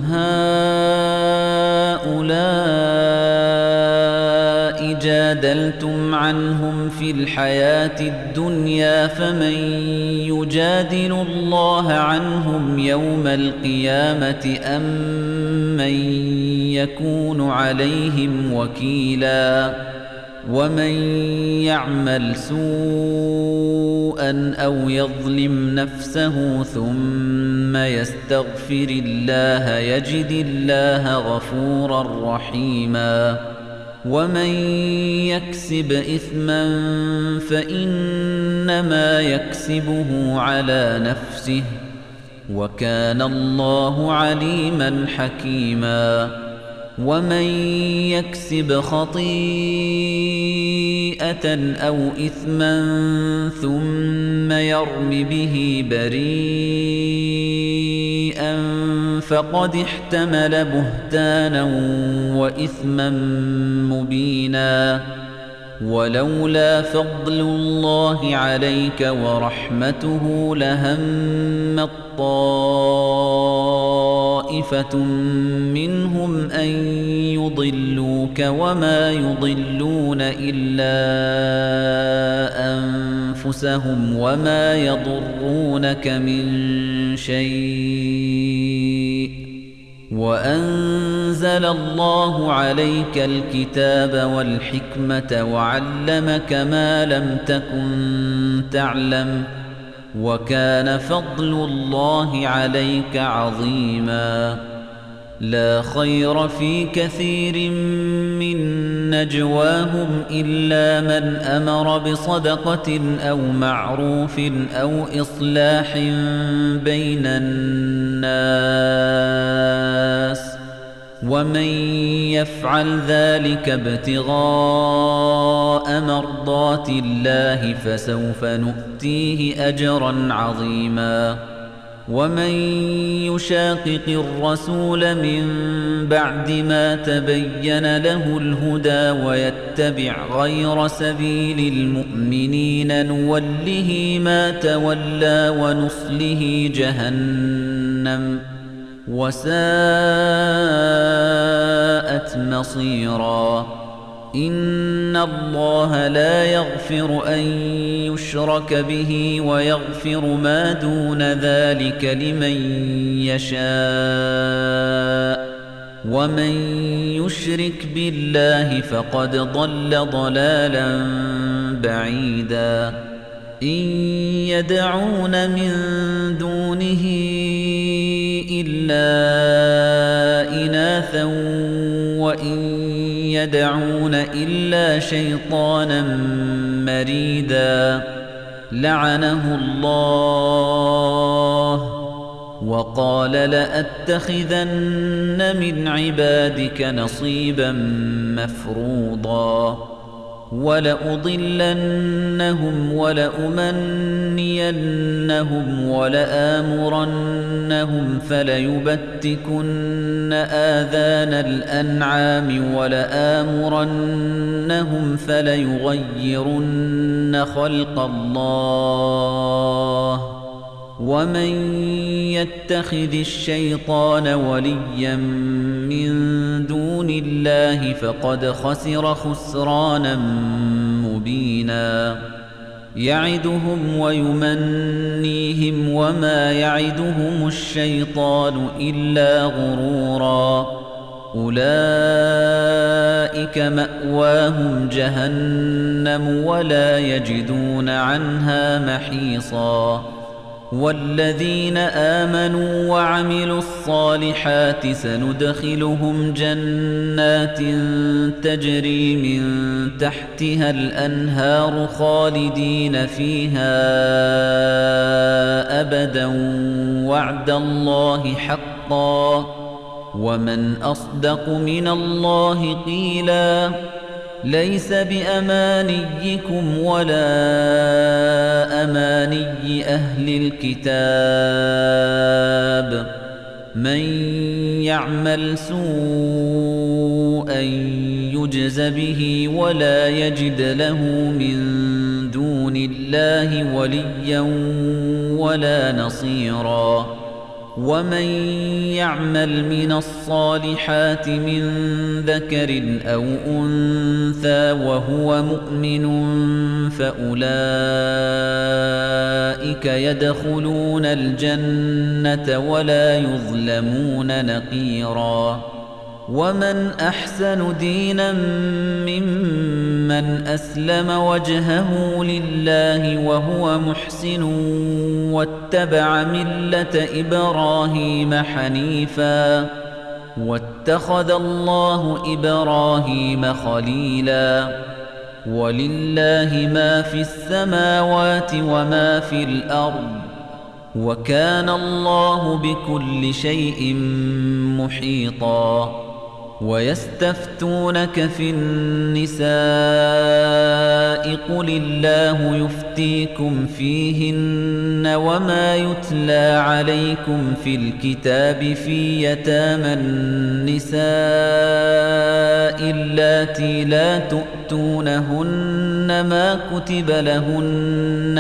هؤلاء جادلتم عنهم في الحياة الدنيا فمن يجادل الله عنهم يوم القيامة أم من يكون عليهم وكيلا ومن يعمل سوءا أو يظلم نفسه ثم يستغفر الله يجد الله غفورا رحيما ومن يكسب إثما فإنما يكسبه على نفسه وكان الله عليما حكيما ومن يكسب خطيئة أو إثما ثم يرم به بريئا فقد احتمل بهتانا وإثما مبينا ولولا فضل الله عليك ورحمته لهمت طائفة منهم أن يضلوك وما يضلون إلا أنفسهم وما يضرونك من شيء وأنزل الله عليك الكتاب والحكمة وعلمك ما لم تكن تعلم وكان فضل الله عليك عظيما لا خير في كثير من نجواهم إلا من أمر بصدقة أو معروف أو إصلاح بين الناس ومن يفعل ذلك ابتغاء مرضات الله فسوف نؤتيه أجرا عظيما ومن يشاقق الرسول من بعد ما تبين له الهدى ويتبع غير سبيل المؤمنين نوله ما تولى ونصله جهنم وساءت مصيرا إن الله لا يغفر أن يشرك به ويغفر ما دون ذلك لمن يشاء ومن يشرك بالله فقد ضل ضلالا بعيدا إن يدعون من دونه إلا إناثا وإن يدعون إلا شيطانا مريدا لعنه الله وقال لأتخذن من عبادك نصيبا مفروضا ولأضلنهم ولأمنينهم ولآمرنهم فليبتكن آذان الأنعام ولآمرنهم فليغيرن خلق الله ومن يتخذ الشيطان وليا من دون الله فقد خسر خسرانا مبينا يعدهم ويمنيهم وما يعدهم الشيطان إلا غرورا أولئك مأواهم جهنم ولا يجدون عنها محيصا والذين آمنوا وعملوا الصالحات سندخلهم جنات تجري من تحتها الأنهار خالدين فيها أبدا وعد الله حقا ومن أصدق من الله قيلا ليس بأمانيكم ولا أماني أهل الكتاب من يعمل سوءا يجز به ولا يجد له من دون الله وليا ولا نصيرا ومن يعمل من الصالحات من ذكر أو أنثى وهو مؤمن فأولئك يدخلون الجنة ولا يظلمون نقيرا ومن أحسن دينا ممن أسلم وجهه لله وهو محسن واتبع ملة إبراهيم حنيفا واتخذ الله إبراهيم خليلا ولله ما في السماوات وما في الأرض وكان الله بكل شيء محيطا ويستفتونك في النساء قل الله يفتيكم فيهن وما يتلى عليكم في الكتاب في يتامى النساء اللاتي لا تؤتونهن ما كتب لهن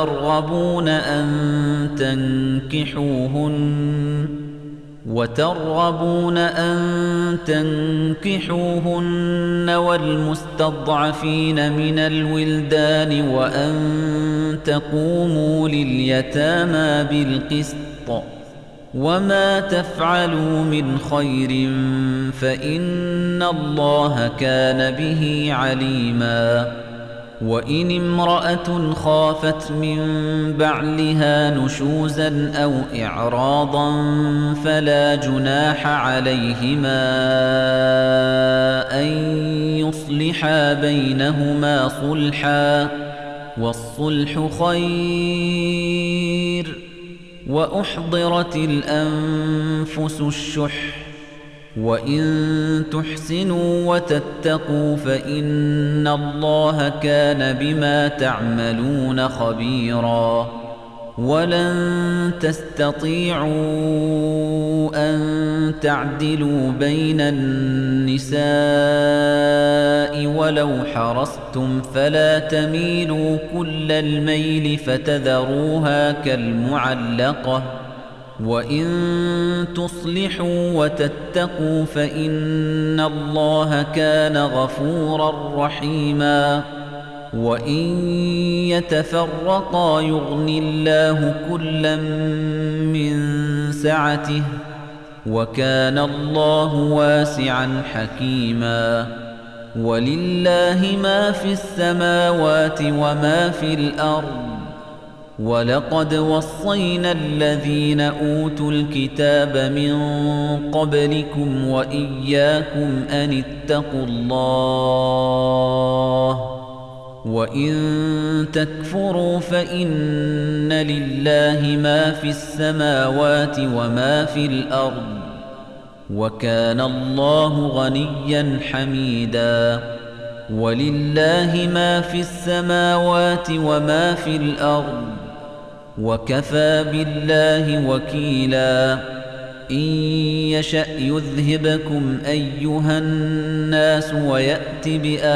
وترغبون أن تنكحوهن والمستضعفين من الولدان وأن تقوموا لليتامى بالقسط وما تفعلوا من خير فإن الله كان به عليما وإن امرأة خافت من بعلها نشوزا أو إعراضا فلا جناح عليهما أن يصلحا بينهما صلحا والصلح خير وأحضرت الأنفس الشح وإن تحسنوا وتتقوا فإن الله كان بما تعملون خبيرا ولن تستطيعوا أن تعدلوا بين النساء ولو حرصتم فلا تميلوا كل الميل فتذروها كالمعلقة وإن تصلحوا وتتقوا فإن الله كان غفورا رحيما وإن يتفرقا يغني الله كلا من سعته وكان الله واسعا حكيما ولله ما في السماوات وما في الأرض ولقد وصينا الذين أوتوا الكتاب من قبلكم وإياكم أن اتقوا الله وإن تكفروا فإن لله ما في السماوات وما في الأرض وكان الله غنيا حميدا ولله ما في السماوات وما في الأرض وكفى بالله وكيلا إن يشأ يذهبكم أيها الناس ويأت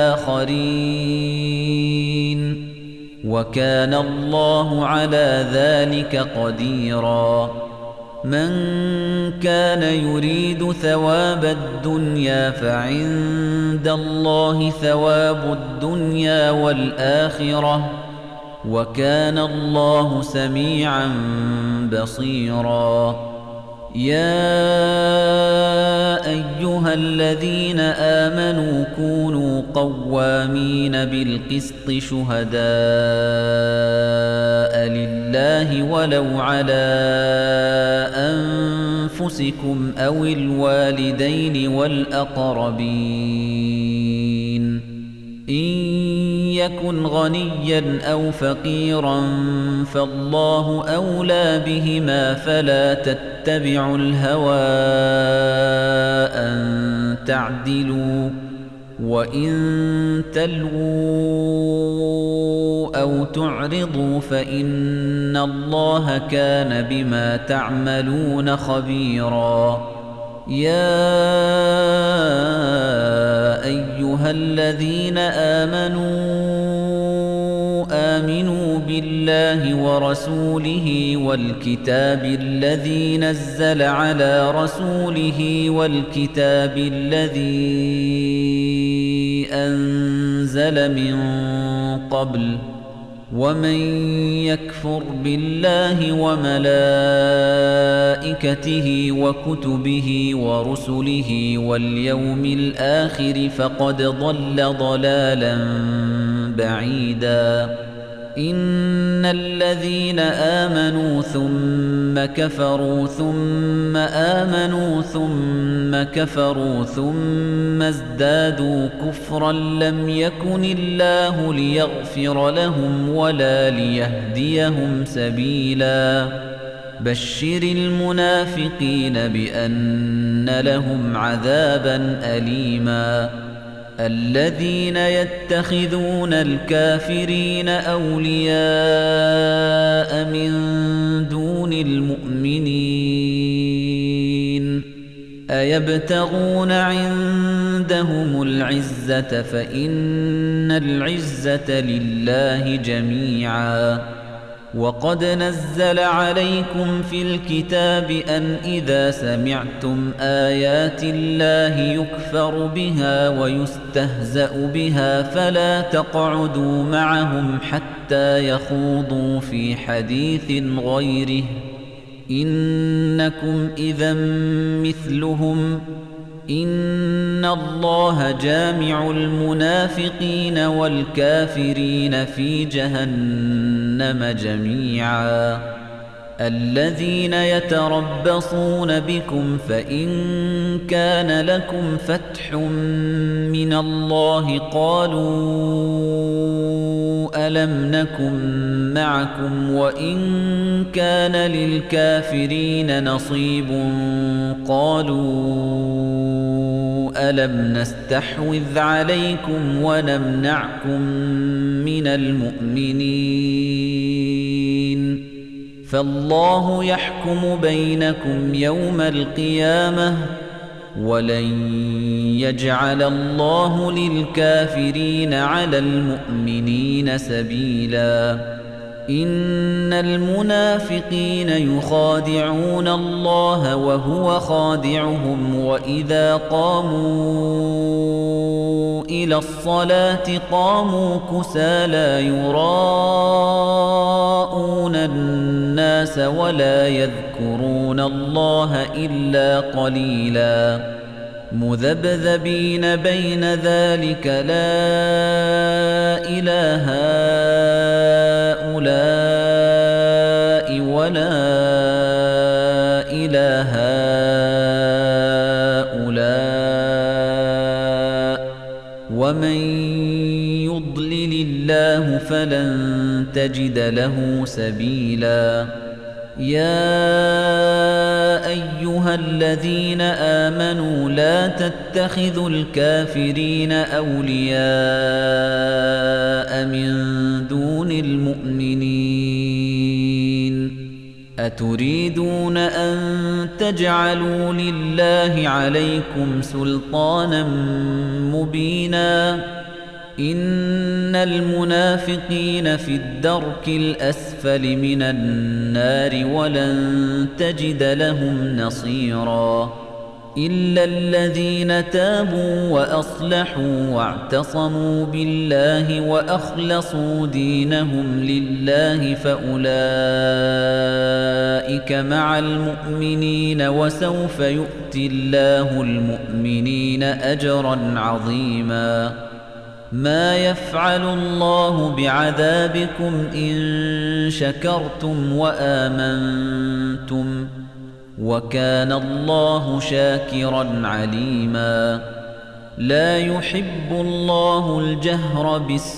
بآخرين وكان الله على ذلك قديرا من كان يريد ثواب الدنيا فعند الله ثواب الدنيا والآخرة وكان الله سميعا بصيرا يا أيها الذين آمنوا كونوا قوامين بالقسط شهداء لله ولو على أنفسكم أو الوالدين والأقربين إن يكن غنيا أو فقيرا فالله أولى بهما فلا تتبعوا الهوى أن تعدلوا وإن تلووا أو تعرضوا فإن الله كان بما تعملون خبيرا يا أيها الذين آمنوا بالله ورسوله والكتاب الذي نزل على رسوله والكتاب الذي أنزل من قبل ومن يكفر بالله وملائكته وكتبه ورسله واليوم الآخر فقد ضل ضلالا بعيدا إن الذين آمنوا ثم كفروا ثم آمنوا ثم كفروا ثم ازدادوا كفرا لم يكن الله ليغفر لهم ولا ليهديهم سبيلا بشر المنافقين بأن لهم عذابا أليما الذين يتخذون الكافرين أولياء من دون المؤمنين أيبتغون عندهم العزة فإن العزة لله جميعا وقد نزل عليكم في الكتاب أن إذا سمعتم آيات الله يكفر بها ويستهزأ بها فلا تقعدوا معهم حتى يخوضوا في حديث غيره إنكم إذا مثلهم إن الله جامع المنافقين والكافرين في جهنم جميعا الذين يتربصون بكم فإن كان لكم فتح من الله قالوا ألم نكن معكم وإن كان للكافرين نصيب قالوا ألم نستحوذ عليكم ونمنعكم من المؤمنين فالله يحكم بينكم يوم القيامة ولن يجعل الله للكافرين على المؤمنين سبيلا إن المنافقين يخادعون الله وهو خادعهم وإذا قاموا إلى الصلاة قاموا كسالى يراءون الناس ولا يذكرون الله إلا قليلا مذبذبين بين ذلك لا إله هؤلاء ولا إله هؤلاء ومن يضلل الله فلن تجد له سبيلا يا أيها الذين آمنوا لا تتخذوا الكافرين أولياء من دون المؤمنين أتريدون أن تجعلوا لله عليكم سلطانا مبينا إن المنافقين في الدرك الأسفل من النار ولن تجد لهم نصيرا إلا الذين تابوا وأصلحوا واعتصموا بالله وأخلصوا دينهم لله فأولئك مع المؤمنين وسوف يؤتي الله المؤمنين أجرا عظيما ما يفعل الله بعذابكم إن شكرتم وآمنتم وكان الله شاكرا عليما لا يحب الله الجهر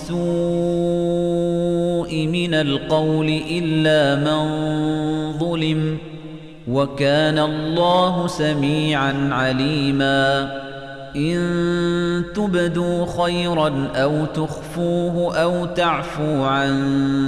بالسوء من القول إلا من ظلم وكان الله سميعا عليما إن تبدوا خيرا أو تخفوه أو تعفو عن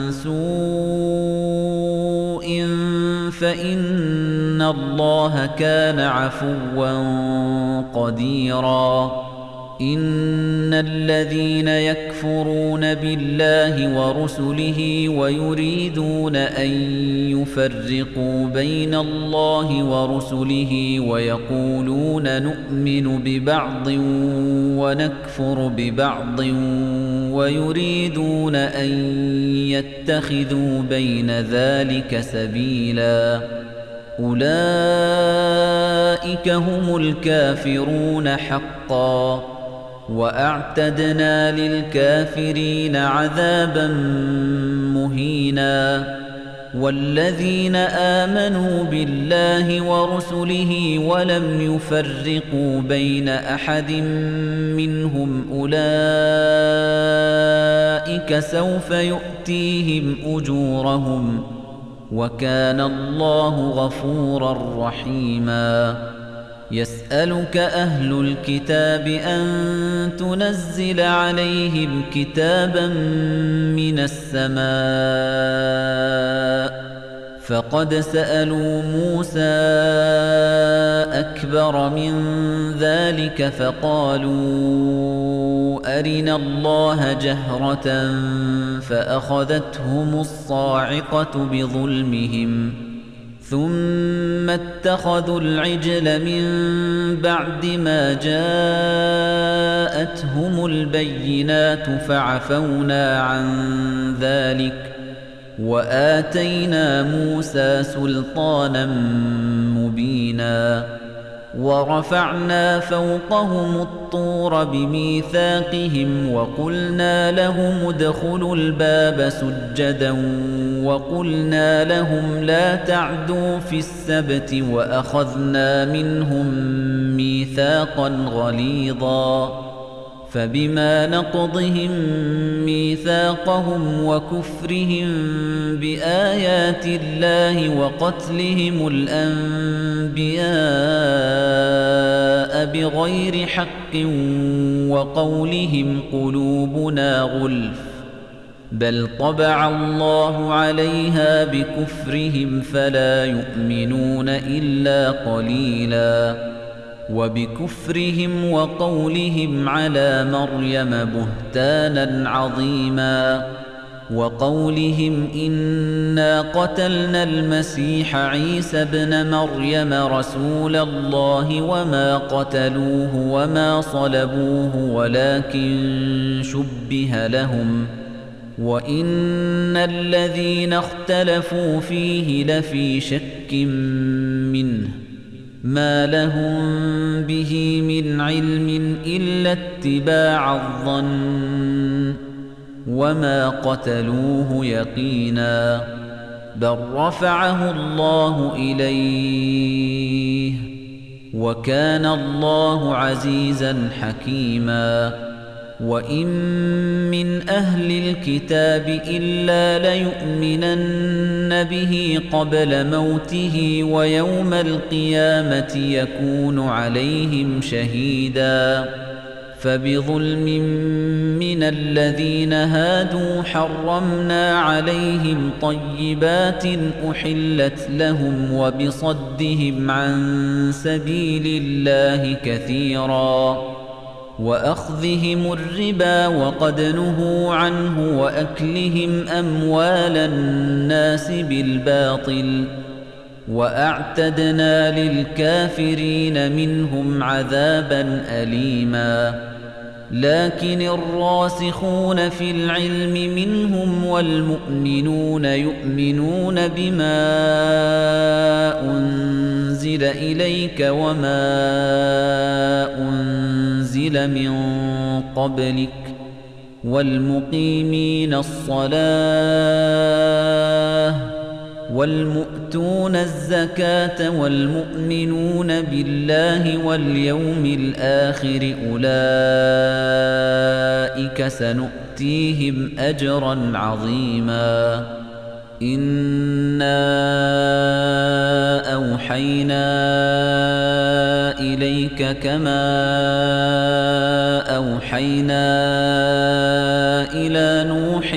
سوء فإن الله كان عفوا قديرا إن الذين يكفرون بالله ورسله ويريدون أن يفرقوا بين الله ورسله ويقولون نؤمن ببعض ونكفر ببعض ويريدون أن يتخذوا بين ذلك سبيلا أولئك هم الكافرون حقا وأعتدنا للكافرين عذابا مهينا والذين آمنوا بالله ورسله ولم يفرقوا بين أحد منهم أولئك سوف يؤتيهم أجورهم وكان الله غفورا رحيما يسألك أهل الكتاب أن تنزل عليهم كتابا من السماء فقد سألوا موسى أكبر من ذلك فقالوا أرنا الله جهرة فأخذتهم الصاعقة بظلمهم ثم اتخذوا العجل من بعد ما جاءتهم البينات فعفونا عن ذلك وآتينا موسى سلطانا مبينا ورفعنا فوقهم الطور بميثاقهم وقلنا لهم ادخلوا الباب سجدا وقلنا لهم لا تعدوا في السبت وأخذنا منهم ميثاقا غليظا فبما نقضهم ميثاقهم وكفرهم بآيات الله وقتلهم الأنبياء بغير حق وقولهم قلوبنا غلف بل طبع الله عليها بكفرهم فلا يؤمنون إلا قليلا وبكفرهم وقولهم على مريم بهتانا عظيما وقولهم إنا قتلنا المسيح عيسى ابن مريم رسول الله وما قتلوه وما صلبوه ولكن شبه لهم وإن الذين اختلفوا فيه لفي شك منه مَا لَهُم بِهِ مِنْ عِلْمٍ إِلَّا اتِّبَاعَ الظَّنِّ وَمَا قَتَلُوهُ يَقِينًا بَلْ رَفَعَهُ اللَّهُ إِلَيْهِ وَكَانَ اللَّهُ عَزِيزًا حَكِيمًا وَإِن مِّنْ أَهْلِ الْكِتَابِ إِلَّا لَيُؤْمِنَنَّ بِهِ قَبْلَ مَوْتِهِ وَيَوْمَ الْقِيَامَةِ يَكُونُ عَلَيْهِمْ شَهِيدًا فَبِظُلْمٍ مِّنَ الَّذِينَ هَادُوا حَرَّمْنَا عَلَيْهِمْ طَيِّبَاتٍ أُحِلَّتْ لَهُمْ وَبِصَدِّهِمْ عَن سَبِيلِ اللَّهِ كَثِيرًا وَأَخْذِهِمُ الرِّبَا وَقَدْ نُهُوا عَنْهُ وَأَكْلِهِمْ أَمْوَالَ النَّاسِ بِالْبَاطِلِ وَأَعْتَدْنَا لِلْكَافِرِينَ مِنْهُمْ عَذَابًا أَلِيمًا لكن الراسخون في العلم منهم والمؤمنون يؤمنون بما أنزل إليك وما أنزل من قبلك والمقيمين الصلاة والمؤتون الزكاة والمؤمنون بالله واليوم الآخر أولئك سنؤتيهم أجرا عظيما إنا أوحينا إليك كما أوحينا إلى نوح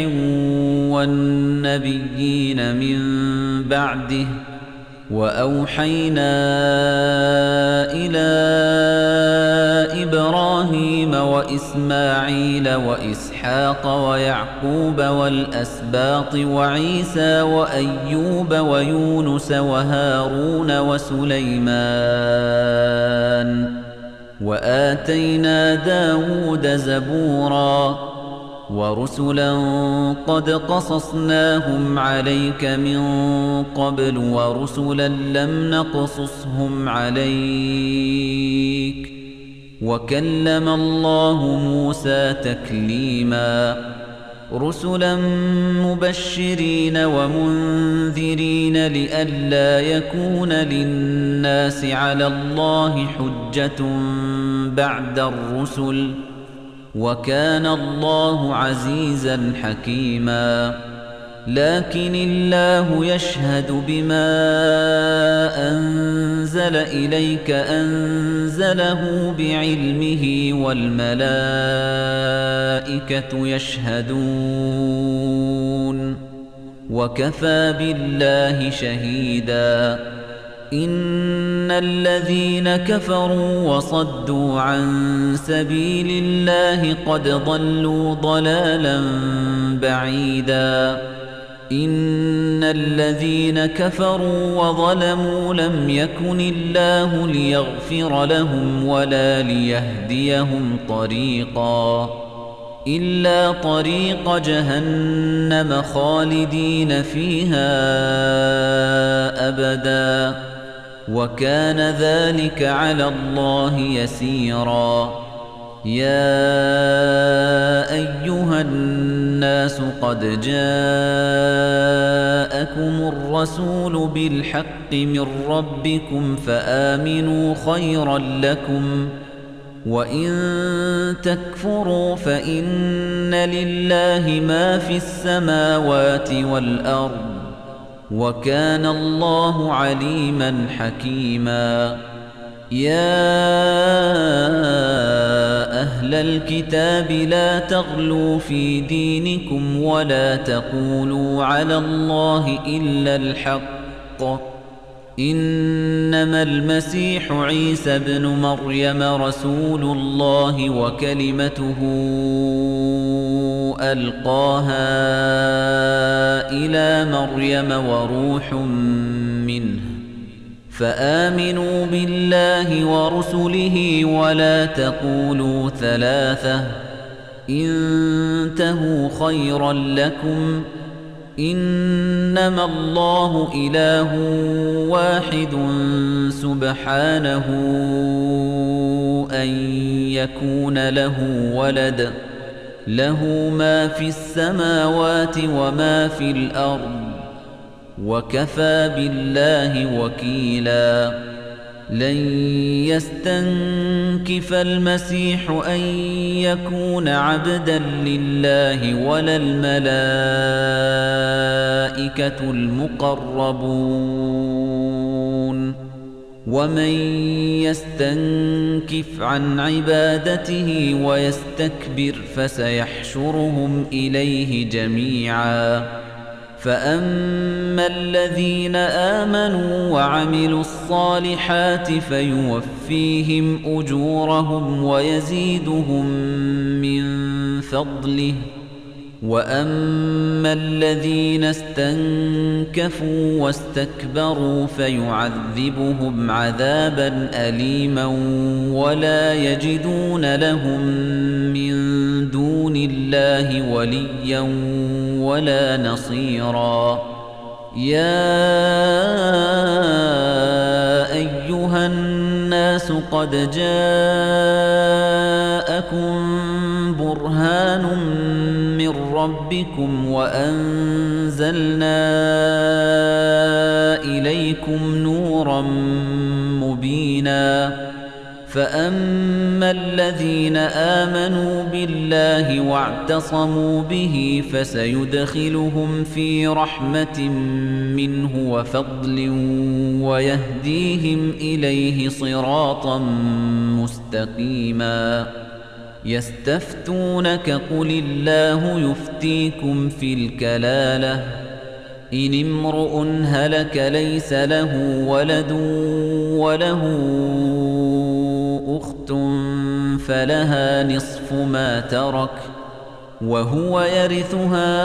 والنبيين من بعده وأوحينا إلى إبراهيم وإسماعيل وإسحاق ويعقوب والأسباط وعيسى وأيوب ويونس وهارون وسليمان وآتينا داود زبورا ورسلا قد قصصناهم عليك من قبل ورسلا لم نقصصهم عليك وكلم الله موسى تكليما رسلا مبشرين ومنذرين لئلا يكون للناس على الله حجة بعد الرسل وكان الله عزيزا حكيما لكن الله يشهد بما أنزل إليك أنزله بعلمه والملائكة يشهدون وكفى بالله شهيدا إن الذين كفروا وصدوا عن سبيل الله قد ضلوا ضلالا بعيدا إن الذين كفروا وظلموا لم يكن الله ليغفر لهم ولا ليهديهم طريقا إلا طريق جهنم خالدين فيها أبدا وكان ذلك على الله يسيرا يا أيها الناس قد جاءكم الرسول بالحق من ربكم فآمنوا خيرا لكم وإن تكفروا فإن لله ما في السماوات والأرض وكان الله عليما حكيما يا أهل الكتاب لا تغلوا في دينكم ولا تقولوا على الله إلا الحق إنما المسيح عيسى ابن مريم رسول الله وكلمته ألقاها إلى مريم وروح منه فآمنوا بالله ورسله ولا تقولوا ثلاثة انتهوا خيرا لكم إنما الله إله واحد سبحانه أن يكون له ولد له ما في السماوات وما في الأرض وكفى بالله وكيلا لن يستنكف المسيح أن يكون عبدا لله ولا الملائكة المقربون ومن يستنكف عن عبادته ويستكبر فسيحشرهم إليه جميعا فأما الذين آمنوا وعملوا الصالحات فيوفيهم أجورهم ويزيدهم من فضله وأما الذين استنكفوا واستكبروا فيعذبهم عذابا أليما ولا يجدون لهم من دون الله وليا ولا نصيرا يا أيها الناس قد جاءكم برهان من ربكم وأنزلنا إليكم نورا مبينا فأما الذين آمنوا بالله واعتصموا به فسيدخلهم في رحمة منه وفضل ويهديهم إليه صراطا مستقيما يستفتونك قل الله يفتيكم في الكلالة إن امرؤ هلك ليس له ولد وله أخت فلها نصف ما ترك وهو يرثها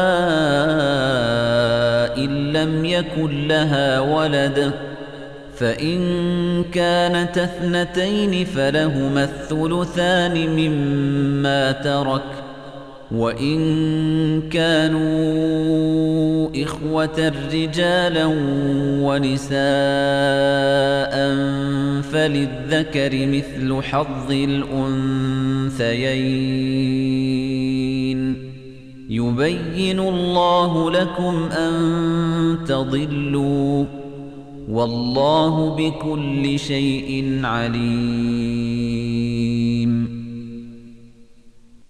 إن لم يكن لها ولد فإن كانت اثنتين فلهما الثلثان مما ترك وإن كانوا إخوة رجالا ونساء فللذكر مثل حظ الأنثيين يبين الله لكم أن تضلوا والله بكل شيء عليم